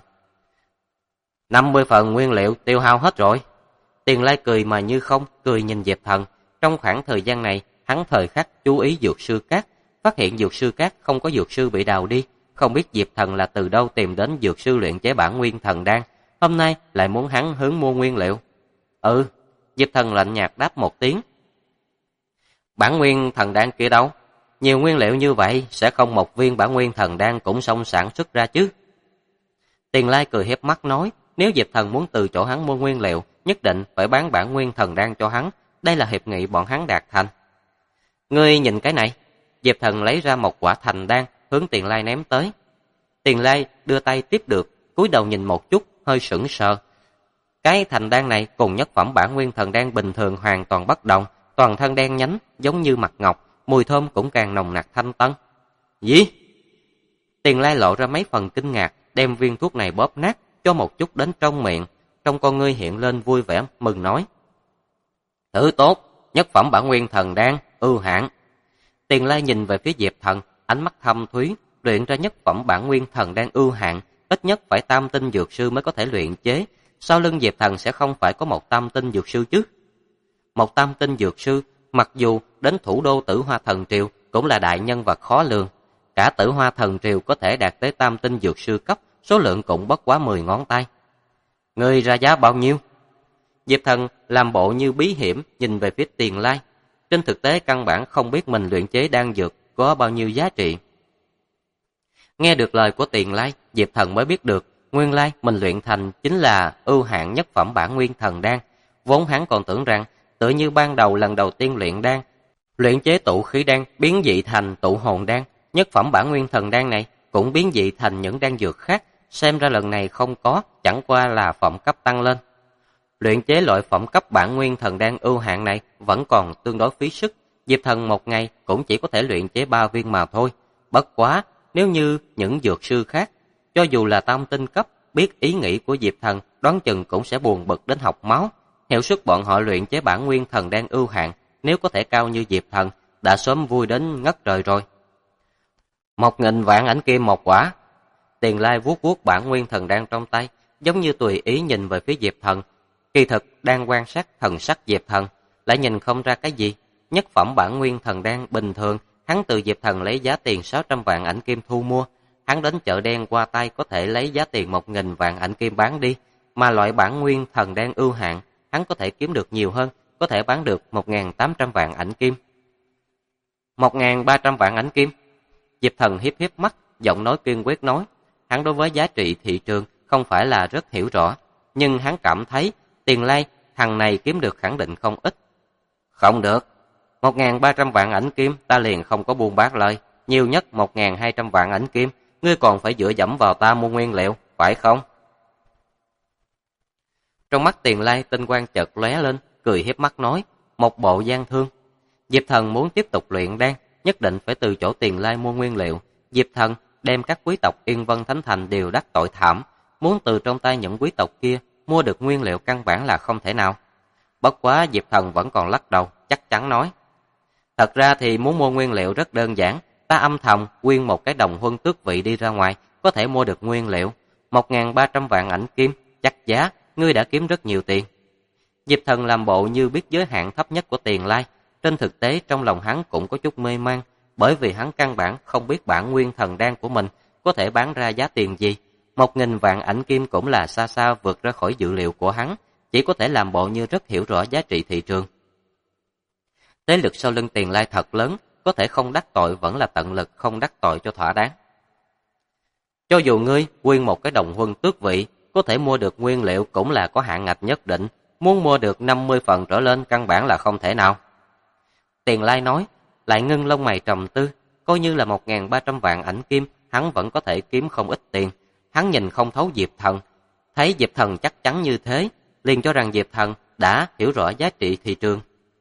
50 phần nguyên liệu tiêu hao hết rồi. Tiền Lai cười mà như không, cười nhìn Diệp Thần. Trong khoảng thời gian này, hắn thời khắc chú ý dược sư Cát, phát hiện dược sư Cát không có dược sư bị đào đi, không biết Diệp Thần là từ đâu tìm đến dược sư luyện chế bản nguyên thần đan, hôm nay lại muốn hắn hướng mua nguyên liệu. Ừ, Diệp Thần lạnh nhạt đáp một tiếng. Bản nguyên thần đan kia đâu? Nhiều nguyên liệu như vậy, sẽ không một viên bản nguyên thần đan cũng xong sản xuất ra chứ? Tiền Lai cười hiếp mắt nói, nếu Diệp Thần muốn từ chỗ hắn mua nguyên liệu, nhất định phải bán bản nguyên thần đan cho hắn, đây là hiệp nghị bọn hắn đạt thành. Ngươi nhìn cái này, Diệp Thần lấy ra một quả thành đan, hướng Tiền Lai ném tới. Tiền Lai đưa tay tiếp được, cúi đầu nhìn một chút, hơi sững sờ. Cái thành đan này cùng nhất phẩm bản nguyên thần đan bình thường hoàn toàn bất đồng, toàn thân đen nhánh, giống như mặt ngọc, mùi thơm cũng càng nồng nặc thanh tân. Gì? Tiền Lai lộ ra mấy phần kinh ngạc, đem viên thuốc này bóp nát, cho một chút đến trong miệng, trong con ngươi hiện lên vui vẻ, mừng nói. Thứ tốt, nhất phẩm bản nguyên thần đan, ưu hạng. Tiền Lai nhìn về phía Diệp Thần, ánh mắt thâm thúy, luyện ra nhất phẩm bản nguyên thần đan ưu hạng, ít nhất phải tam tinh dược sư mới có thể luyện chế, sau lưng Diệp Thần sẽ không phải có một tam tinh dược sư chứ. Một tam tinh dược sư, mặc dù đến thủ đô Tử Hoa Thần Triều cũng là đại nhân vật khó lường, cả Tử Hoa Thần Triều có thể đạt tới tam tinh dược sư cấp, số lượng cũng bất quá 10 ngón tay. Ngươi ra giá bao nhiêu? Diệp Thần làm bộ như bí hiểm nhìn về phía Tiền Lai. Trên thực tế căn bản không biết mình luyện chế đan dược có bao nhiêu giá trị. Nghe được lời của Tiền Lai, Diệp Thần mới biết được, nguyên lai mình luyện thành chính là ưu hạng nhất phẩm bản nguyên thần đan. Vốn hắn còn tưởng rằng, tựa như ban đầu lần đầu tiên luyện đan, luyện chế tụ khí đan biến dị thành tụ hồn đan, nhất phẩm bản nguyên thần đan này cũng biến dị thành những đan dược khác, xem ra lần này không có, chẳng qua là phẩm cấp tăng lên. Luyện chế loại phẩm cấp bản nguyên thần đan ưu hạng này vẫn còn tương đối phí sức, Diệp Thần một ngày cũng chỉ có thể luyện chế 3 viên mà thôi. Bất quá, nếu như những dược sư khác, cho dù là tam tinh cấp, biết ý nghĩ của Diệp Thần, đoán chừng cũng sẽ buồn bực đến học máu. Hiệu suất bọn họ luyện chế bản nguyên thần đan ưu hạng, nếu có thể cao như Diệp Thần, đã sớm vui đến ngất trời rồi. 1000 vạn ảnh kim một quả. Tiền Lai vuốt vuốt bản nguyên thần đan trong tay, giống như tùy ý nhìn về phía Diệp Thần. Kỳ thực đang quan sát thần sắc Diệp Thần, lại nhìn không ra cái gì. Nhất phẩm bản nguyên thần đan bình thường, hắn từ Diệp Thần lấy giá tiền 600 vạn ảnh kim thu mua. Hắn đến chợ đen qua tay có thể lấy giá tiền 1000 vạn ảnh kim bán đi, mà loại bản nguyên thần đan ưu hạng, hắn có thể kiếm được nhiều hơn, có thể bán được 1800 vạn ảnh kim. 1300 vạn ảnh kim. Diệp Thần hiếp hiếp mắt, giọng nói kiên quyết nói, hắn đối với giá trị thị trường không phải là rất hiểu rõ, nhưng hắn cảm thấy Tiền Lai thằng này kiếm được khẳng định không ít. Không được, 1300 vạn ảnh kim ta liền không có buôn bán lời, nhiều nhất 1200 vạn ảnh kim, ngươi còn phải dựa dẫm vào ta mua nguyên liệu, phải không? Trong mắt Tiền Lai tinh quang chợt lóe lên, cười hiếp mắt nói, một bộ gian thương. Diệp Thần muốn tiếp tục luyện đan, nhất định phải từ chỗ Tiền Lai mua nguyên liệu. Diệp Thần đem các quý tộc Yên Vân Thánh Thành đều đắc tội thảm, muốn từ trong tay những quý tộc kia mua được nguyên liệu căn bản là không thể nào. Bất quá Diệp Thần vẫn còn lắc đầu, chắc chắn nói. Thật ra thì muốn mua nguyên liệu rất đơn giản, ta âm thầm quyên một cái đồng huân tước vị đi ra ngoài, có thể mua được nguyên liệu. 1300 vạn ảnh kim, chắc giá, ngươi đã kiếm rất nhiều tiền. Diệp Thần làm bộ như biết giới hạn thấp nhất của Tiền Lai, trên thực tế trong lòng hắn cũng có chút mê man, bởi vì hắn căn bản không biết bản nguyên thần đan của mình có thể bán ra giá tiền gì. 1000 vạn ảnh kim cũng là xa xa vượt ra khỏi dự liệu của hắn, chỉ có thể làm bộ như rất hiểu rõ giá trị thị trường. Thế lực sau lưng Tiền Lai thật lớn, có thể không đắc tội vẫn là tận lực không đắc tội cho thỏa đáng. Cho dù ngươi quyên một cái đồng huân tước vị, có thể mua được nguyên liệu cũng là có hạn ngạch nhất định, muốn mua được 50 phần trở lên căn bản là không thể nào. Tiền Lai nói, lại ngưng lông mày trầm tư, coi như là 1300 vạn ảnh kim, hắn vẫn có thể kiếm không ít tiền. Hắn nhìn không thấu Diệp Thần, thấy Diệp Thần chắc chắn như thế, liền cho rằng Diệp Thần đã hiểu rõ giá trị thị trường.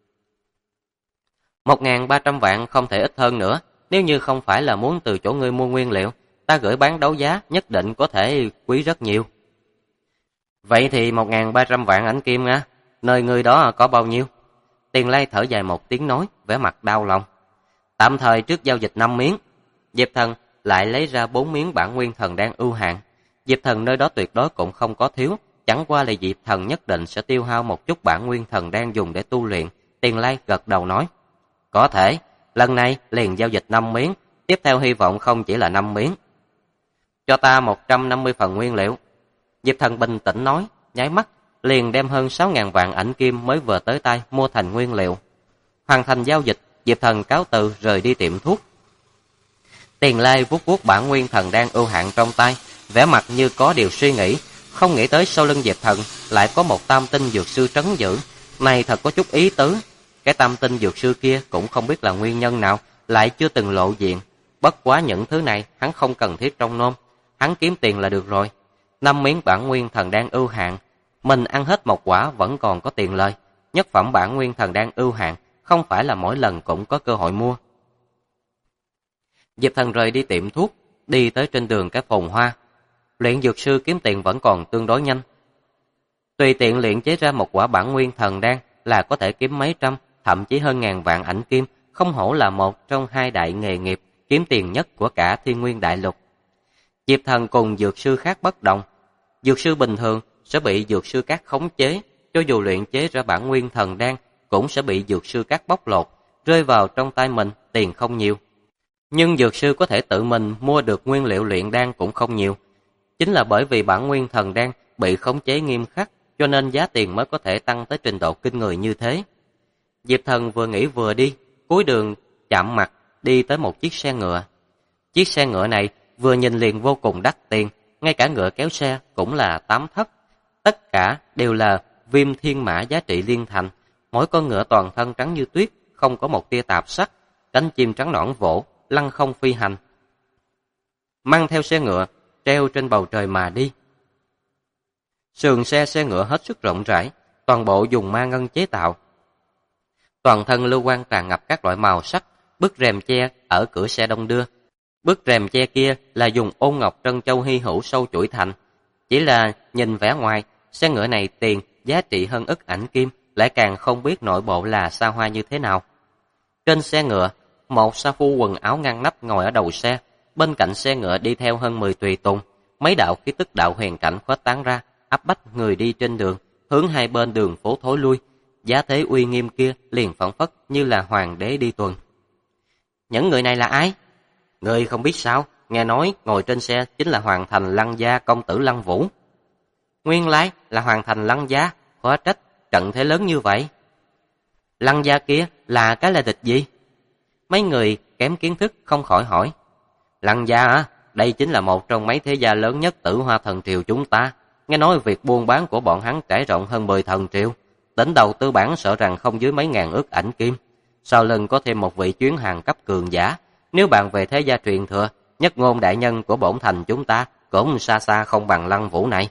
1300 vạn không thể ít hơn nữa, nếu như không phải là muốn từ chỗ ngươi mua nguyên liệu, ta gửi bán đấu giá nhất định có thể quý rất nhiều. Vậy thì 1.300 vạn ảnh kim á, nơi ngươi đó có bao nhiêu? Tiền Lai thở dài một tiếng nói, vẻ mặt đau lòng. Tạm thời trước giao dịch 5 miếng. Diệp Thần lại lấy ra 4 miếng bản nguyên thần đan ưu hạn. Diệp Thần nơi đó tuyệt đối cũng không có thiếu, chẳng qua là Diệp Thần nhất định sẽ tiêu hao một chút bản nguyên thần đan dùng để tu luyện. Tiền Lai gật đầu nói, có thể, lần này liền giao dịch 5 miếng, tiếp theo hy vọng không chỉ là 5 miếng. Cho ta 150 phần nguyên liệu. Diệp Thần bình tĩnh nói, nháy mắt, liền đem hơn 6.000 vạn ảnh kim mới vừa tới tay mua thành nguyên liệu. Hoàn thành giao dịch, Diệp Thần cáo từ rời đi tiệm thuốc. Tiền Lai vuốt vuốt bản nguyên thần đan ưu hạn trong tay, vẻ mặt như có điều suy nghĩ, không nghĩ tới sau lưng Diệp Thần lại có một tam tinh dược sư trấn giữ, này thật có chút ý tứ. Cái tam tinh dược sư kia cũng không biết là nguyên nhân nào, lại chưa từng lộ diện. Bất quá những thứ này hắn không cần thiết trong nôm, hắn kiếm tiền là được rồi. 5 miếng bản nguyên thần đan ưu hạn, mình ăn hết một quả vẫn còn có tiền lời. Nhất phẩm bản nguyên thần đan ưu hạn không phải là mỗi lần cũng có cơ hội mua. Diệp Thần rời đi tiệm thuốc, đi tới trên đường cái phồn hoa. Luyện dược sư kiếm tiền vẫn còn tương đối nhanh. Tùy tiện luyện chế ra một quả bản nguyên thần đan là có thể kiếm mấy trăm, thậm chí hơn ngàn vạn ảnh kim, không hổ là một trong hai đại nghề nghiệp kiếm tiền nhất của cả Thiên Nguyên Đại Lục. Diệp Thần cùng dược sư khác bất đồng. Dược sư bình thường sẽ bị dược sư các khống chế, cho dù luyện chế ra bản nguyên thần đan cũng sẽ bị dược sư các bóc lột, rơi vào trong tay mình tiền không nhiều. Nhưng dược sư có thể tự mình mua được nguyên liệu luyện đan cũng không nhiều. Chính là bởi vì bản nguyên thần đan bị khống chế nghiêm khắc, cho nên giá tiền mới có thể tăng tới trình độ kinh người như thế. Diệp Thần vừa nghĩ vừa đi, cuối đường chạm mặt đi tới một chiếc xe ngựa. Chiếc xe ngựa này vừa nhìn liền vô cùng đắt tiền, ngay cả ngựa kéo xe cũng là 8 thất. Tất cả đều là viêm thiên mã giá trị liên thành, mỗi con ngựa toàn thân trắng như tuyết, không có một tia tạp sắc, cánh chim trắng nõn vỗ, lăng không phi hành. Mang theo xe ngựa, treo trên bầu trời mà đi. Sườn xe ngựa hết sức rộng rãi, toàn bộ dùng ma ngân chế tạo. Toàn thân lưu quang tràn ngập các loại màu sắc, bức rèm che ở cửa xe đông đưa. Bức rèm che kia là dùng ôn ngọc trân châu hy hữu sâu chuỗi thành. Chỉ là nhìn vẻ ngoài, xe ngựa này tiền giá trị hơn ức ảnh kim, lại càng không biết nội bộ là xa hoa như thế nào. Trên xe ngựa, một sa phu quần áo ngăn nắp ngồi ở đầu xe, bên cạnh xe ngựa đi theo hơn 10 tùy tùng. Mấy đạo khí tức đạo huyền cảnh khuếch tán ra, áp bách người đi trên đường, hướng hai bên đường phố thối lui. Giá thế uy nghiêm kia liền phảng phất như là hoàng đế đi tuần. Những người này là ai? Người không biết sao, nghe nói ngồi trên xe chính là Hoàng Thành Lăng Gia công tử Lăng Vũ. Nguyên lai là Hoàng Thành Lăng Gia, khó trách trận thế lớn như vậy. Lăng Gia kia là cái là địch gì? Mấy người kém kiến thức không khỏi hỏi. Lăng Gia á, đây chính là một trong mấy thế gia lớn nhất Tử Hoa Thần Triều chúng ta. Nghe nói việc buôn bán của bọn hắn trải rộng hơn 10 thần triều. Tính đầu tư bản sợ rằng không dưới mấy ngàn ức ảnh kim. Sau lưng có thêm một vị chuyến hàng cấp cường giả. Nếu bàn về thế gia truyền thừa, nhất ngôn đại nhân của bổn thành chúng ta cũng xa xa không bằng Lăng Vũ này.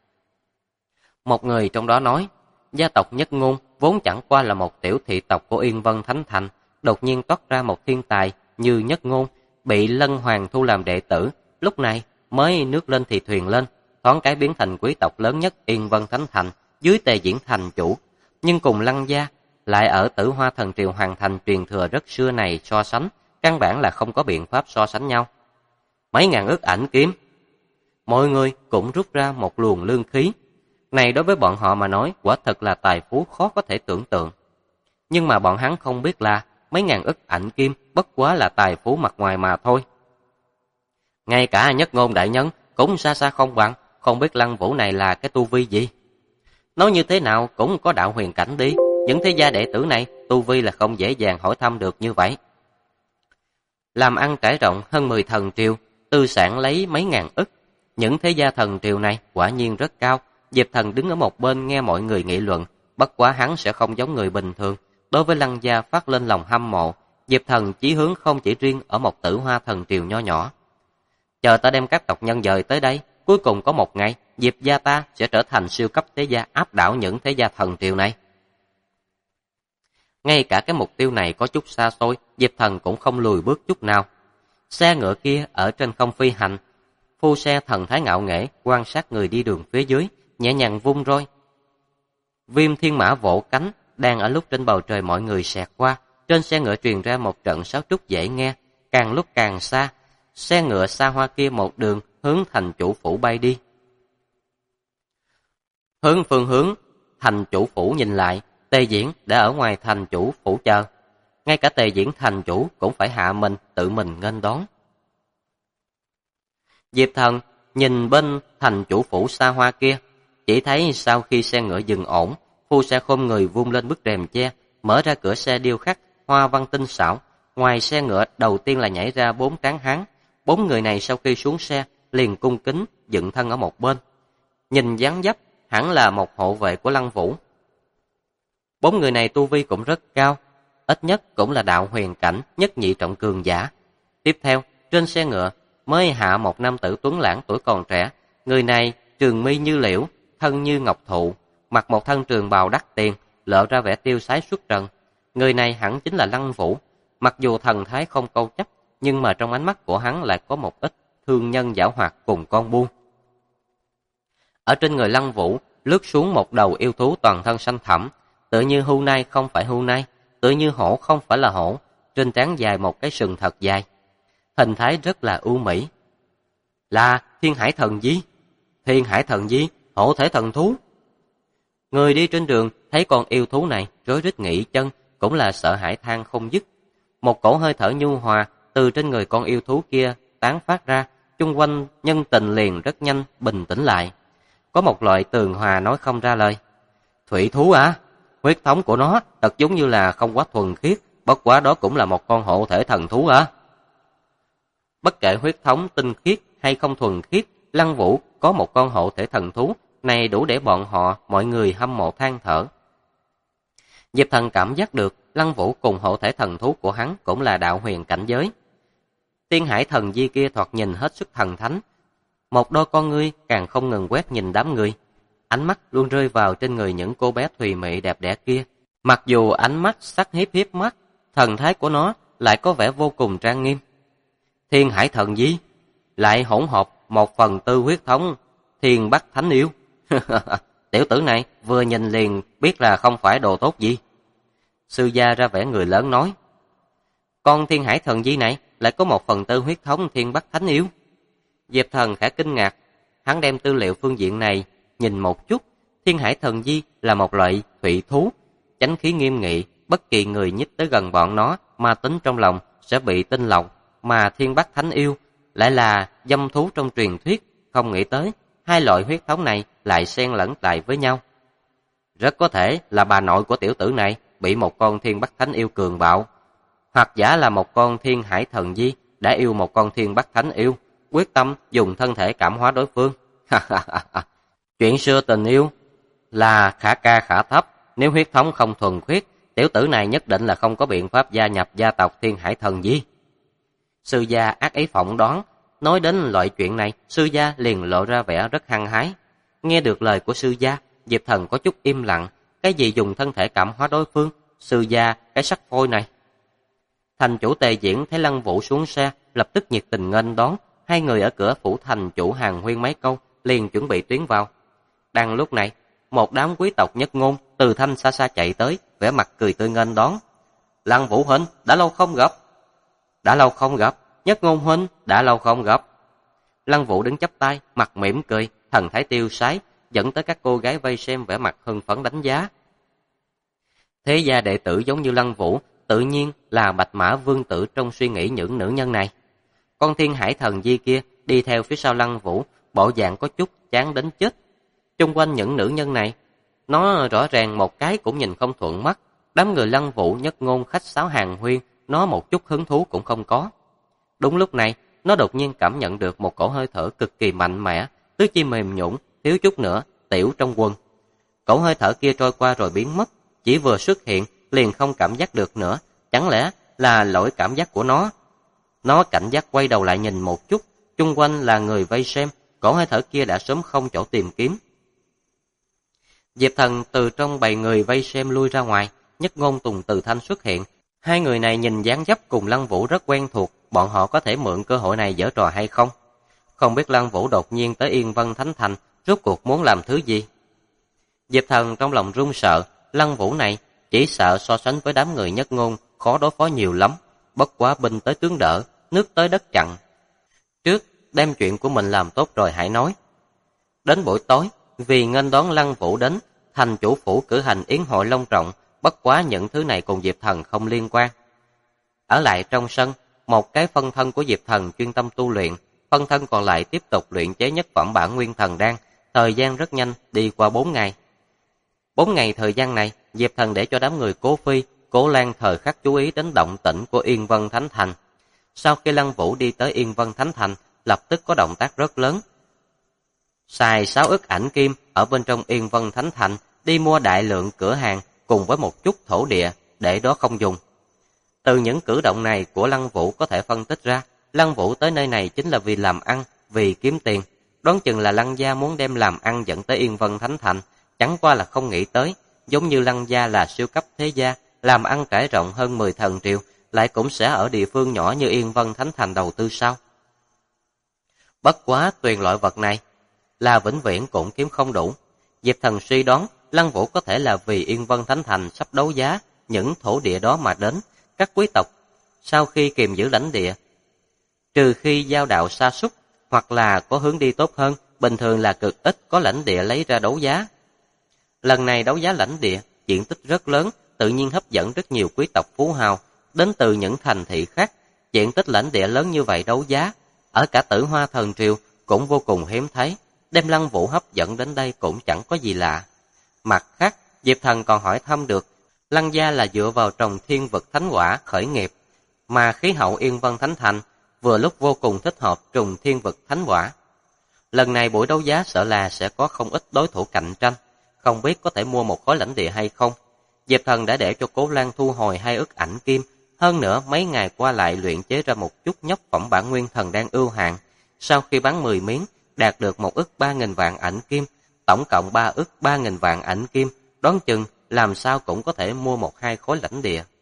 Một người trong đó nói, gia tộc Nhất Ngôn vốn chẳng qua là một tiểu thị tộc của Yên Vân Thánh Thành, đột nhiên toát ra một thiên tài như Nhất Ngôn, bị Lân Hoàng thu làm đệ tử, lúc này mới nước lên thì thuyền lên, thoáng cái biến thành quý tộc lớn nhất Yên Vân Thánh Thành, dưới Tề Diễn thành chủ. Nhưng cùng Lăng gia lại ở Tử Hoa Thần Triều hoàn thành truyền thừa rất xưa này so sánh, căn bản là không có biện pháp so sánh nhau. Mấy ngàn ức ảnh kiếm, mọi người cũng rút ra một luồng lương khí. Này đối với bọn họ mà nói, quả thật là tài phú khó có thể tưởng tượng. Nhưng mà bọn hắn không biết là mấy ngàn ức ảnh kim bất quá là tài phú mặt ngoài mà thôi. Ngay cả Nhất Ngôn đại nhân cũng xa xa không bằng, không biết Lăng Vũ này là cái tu vi gì. Nói như thế nào cũng có đạo huyền cảnh đi, những thế gia đệ tử này tu vi là không dễ dàng hỏi thăm được như vậy. Làm ăn trải rộng hơn 10 thần triều, tư sản lấy mấy ngàn ức. Những thế gia thần triều này quả nhiên rất cao. Diệp Thần đứng ở một bên nghe mọi người nghị luận, bất quá hắn sẽ không giống người bình thường. Đối với Lăng gia phát lên lòng hâm mộ, Diệp Thần chí hướng không chỉ riêng ở một Tử Hoa thần triều nho nhỏ. Chờ ta đem các tộc nhân dời tới đây, cuối cùng có một ngày, Diệp gia ta sẽ trở thành siêu cấp thế gia áp đảo những thế gia thần triều này. Ngay cả cái mục tiêu này có chút xa xôi, Diệp Thần cũng không lùi bước chút nào. Xe ngựa kia ở trên không phi hành, phu xe thần thái ngạo nghễ quan sát người đi đường phía dưới, nhẹ nhàng vung roi. Viêm thiên mã vỗ cánh, đang ở lúc trên bầu trời mọi người xẹt qua, trên xe ngựa truyền ra một trận sáo trúc dễ nghe, càng lúc càng xa. Xe ngựa xa hoa kia một đường hướng thành chủ phủ bay đi. Hướng phương hướng thành chủ phủ nhìn lại, Tề Diễn đã ở ngoài thành chủ phủ chờ. Ngay cả Tề Diễn thành chủ cũng phải hạ mình tự mình nghênh đón. Diệp Thần nhìn bên thành chủ phủ xa hoa kia, chỉ thấy sau khi xe ngựa dừng ổn, phu xe khom người vung lên bức rèm che, mở ra cửa xe điêu khắc hoa văn tinh xảo. Ngoài xe ngựa đầu tiên là nhảy ra 4 tráng hán. 4 người này sau khi xuống xe liền cung kính dựng thân ở một bên. Nhìn dáng dấp hẳn là một hộ vệ của Lăng Vũ. 4 người này tu vi cũng rất cao, ít nhất cũng là đạo huyền cảnh nhất nhị trọng cường giả. Tiếp theo, trên xe ngựa mới hạ một nam tử tuấn lãng tuổi còn trẻ. Người này trường mi như liễu, thân như ngọc thụ, mặc một thân trường bào đắt tiền, lộ ra vẻ tiêu sái xuất trần. Người này hẳn chính là Lăng Vũ. Mặc dù thần thái không câu chấp, nhưng mà trong ánh mắt của hắn lại có một ít thương nhân giảo hoạt cùng con buôn. Ở trên người Lăng Vũ lướt xuống một đầu yêu thú toàn thân xanh thẳm, tựa như hưu nai không phải hưu nai, tựa như hổ không phải là hổ, trên trán dài một cái sừng thật dài. Hình thái rất là ưu mỹ. Là Thiên Hải Thần Di. Thiên Hải Thần Di, hổ thể thần thú. Người đi trên đường thấy con yêu thú này rối rít nghỉ chân, cũng là sợ hãi than không dứt. Một cổ hơi thở nhu hòa từ trên người con yêu thú kia tán phát ra, chung quanh nhân tình liền rất nhanh bình tĩnh lại. Có một loại tường hòa nói không ra lời. Thủy thú à? Huyết thống của nó thật giống như là không quá thuần khiết, bất quá đó cũng là một con hộ thể thần thú à? Bất kể huyết thống tinh khiết hay không thuần khiết, Lăng Vũ có một con hộ thể thần thú này đủ để bọn họ mọi người hâm mộ than thở. Diệp Thần cảm giác được Lăng Vũ cùng hộ thể thần thú của hắn cũng là đạo huyền cảnh giới. Thiên Hải Thần Di kia thoạt nhìn hết sức thần thánh, một đôi con ngươi càng không ngừng quét nhìn đám người, ánh mắt luôn rơi vào trên người những cô bé thùy mị đẹp đẽ kia. Mặc dù ánh mắt sắc hiếp hiếp mắt, thần thái của nó lại có vẻ vô cùng trang nghiêm. Thiên Hải Thần Di lại hỗn hợp 1/4 huyết thống Thiên Bắc Thánh Yêu. Tiểu tử này vừa nhìn liền biết là không phải đồ tốt gì. Sư gia ra vẻ người lớn nói, con Thiên Hải Thần Di này lại có 1/4 huyết thống Thiên Bắc Thánh Yêu. Diệp Thần khẽ kinh ngạc, hắn đem tư liệu phương diện này nhìn một chút. Thiên Hải Thần Di là một loại thủy thú, chánh khí nghiêm nghị, bất kỳ người nhích tới gần bọn nó mà tính trong lòng sẽ bị tinh lọc, mà Thiên Bắc Thánh Yêu lại là dâm thú trong truyền thuyết. Không nghĩ tới hai loại huyết thống này lại xen lẫn lại với nhau. Rất có thể là bà nội của tiểu tử này bị một con Thiên Bắc Thánh Yêu cường bạo, hoặc giả là một con Thiên Hải Thần Di đã yêu một con Thiên Bắc Thánh Yêu, quyết tâm dùng thân thể cảm hóa đối phương. Chuyện xưa tình yêu là khả ca khả thấp, nếu huyết thống không thuần khiết, tiểu tử này nhất định là không có biện pháp gia nhập gia tộc Thiên Hải Thần Di. Sư gia ác ý phỏng đoán. Nói đến loại chuyện này, sư gia liền lộ ra vẻ rất hăng hái. Nghe được lời của sư gia, Diệp Thần có chút im lặng. Cái gì dùng thân thể cảm hóa đối phương? Sư gia, cái sắc phôi này. Thành chủ Tề Diễn thấy Lăng Vũ xuống xe, lập tức nhiệt tình nghênh đón. Hai người ở cửa phủ thành chủ hàng huyên mấy câu, liền chuẩn bị tiến vào. Đang lúc này, một đám quý tộc Nhất Ngôn từ Thanh xa xa chạy tới, vẻ mặt cười tươi nghênh đón. Lăng Vũ huynh, đã lâu không gặp. Đã lâu không gặp. Nhất Ngôn huynh, đã lâu không gặp. Lăng Vũ đứng chắp tay, mặt mỉm cười, thần thái tiêu sái, dẫn tới các cô gái vây xem vẻ mặt hưng phấn đánh giá. Thế gia đệ tử giống như Lăng Vũ, tự nhiên là Bạch Mã Vương tử trong suy nghĩ những nữ nhân này. Con Thiên Hải Thần Di kia đi theo phía sau Lăng Vũ, bộ dạng có chút chán đến chết. Chung quanh những nữ nhân này, nó rõ ràng một cái cũng nhìn không thuận mắt. Đám người Lăng Vũ Nhất Ngôn khách sáo hàng huyên, nó một chút hứng thú cũng không có. Đúng lúc này, nó đột nhiên cảm nhận được một cổ hơi thở cực kỳ mạnh mẽ, tứ chi mềm nhũn, thiếu chút nữa tiểu trong quần. Cổ hơi thở kia trôi qua rồi biến mất, chỉ vừa xuất hiện liền không cảm giác được nữa, chẳng lẽ là lỗi cảm giác của nó? Nó cảnh giác quay đầu lại nhìn một chút, chung quanh là người vây xem, cổ hơi thở kia đã sớm không chỗ tìm kiếm. Diệp Thần từ trong bầy người vây xem lui ra ngoài, Nhất Ngôn Tùng Từ Thanh xuất hiện. Hai người này nhìn dáng dấp cùng Lăng Vũ rất quen thuộc, bọn họ có thể mượn cơ hội này giở trò hay không? Không biết Lăng Vũ đột nhiên tới Yên Vân Thánh Thành, rốt cuộc muốn làm thứ gì? Diệp Thần trong lòng run sợ, Lăng Vũ này chỉ sợ so sánh với đám người Nhất Ngôn khó đối phó nhiều lắm, bất quá binh tới tướng đỡ, nước tới đất chặn. Trước, đem chuyện của mình làm tốt rồi hãy nói. Đến buổi tối, vì nghênh đón Lăng Vũ đến, thành chủ phủ cử hành yến hội long trọng, bất quá những thứ này cùng Diệp Thần không liên quan. Ở lại trong sân, một cái phân thân của Diệp Thần chuyên tâm tu luyện, phân thân còn lại tiếp tục luyện chế nhất phẩm bản nguyên thần đan, thời gian rất nhanh đi qua 4 ngày. 4 ngày thời gian này, Diệp Thần để cho đám người Cố Phi, Cố Lan thời khắc chú ý đến động tĩnh của Yên Vân Thánh Thành. Sau khi Lăng Vũ đi tới Yên Vân Thánh Thành, lập tức có động tác rất lớn. Xài 6 ức ảnh kim ở bên trong Yên Vân Thánh Thành, đi mua đại lượng cửa hàng cùng với một chút thổ địa, để đó không dùng. Từ những cử động này của Lăng Vũ có thể phân tích ra, Lăng Vũ tới nơi này chính là vì làm ăn, vì kiếm tiền. Đoán chừng là Lăng gia muốn đem làm ăn dẫn tới Yên Vân Thánh Thành, chẳng qua là không nghĩ tới, giống như Lăng gia là siêu cấp thế gia, làm ăn trải rộng hơn 10 thần triều, lại cũng sẽ ở địa phương nhỏ như Yên Vân Thánh Thành đầu tư sao? Bất quá tuyền loại vật này là vĩnh viễn cũng kiếm không đủ. Diệp Thần suy đoán Lăng Vũ có thể là vì Yên Vân Thánh Thành sắp đấu giá những thổ địa đó mà đến. Các quý tộc sau khi kiềm giữ lãnh địa, trừ khi giao đạo sa sút hoặc là có hướng đi tốt hơn, bình thường là cực ít có lãnh địa lấy ra đấu giá. Lần này đấu giá lãnh địa, diện tích rất lớn, tự nhiên hấp dẫn rất nhiều quý tộc phú hào đến từ những thành thị khác. Diện tích lãnh địa lớn như vậy đấu giá, ở cả Tử Hoa thần triều cũng vô cùng hiếm thấy, đem Lăng Vũ hấp dẫn đến đây cũng chẳng có gì lạ. Mặt khác, Diệp Thần còn hỏi thăm được, Lăng gia là dựa vào trồng thiên vực thánh quả khởi nghiệp, mà khí hậu Yên Vân Thánh Thành vừa lúc vô cùng thích hợp trồng thiên vực thánh quả. Lần này buổi đấu giá sợ là sẽ có không ít đối thủ cạnh tranh, không biết có thể mua một khối lãnh địa hay không. Diệp Thần đã để cho Cố Lan thu hồi 2 ức ảnh kim, hơn nữa mấy ngày qua lại luyện chế ra một chút nhất phẩm bản nguyên thần đan ưu hạng. Sau khi bán 10 miếng, đạt được 1 ức 3.000 vạn ảnh kim, tổng cộng 3 ức 3.000 vạn ảnh kim, đoán chừng làm sao cũng có thể mua 1-2 khối lãnh địa.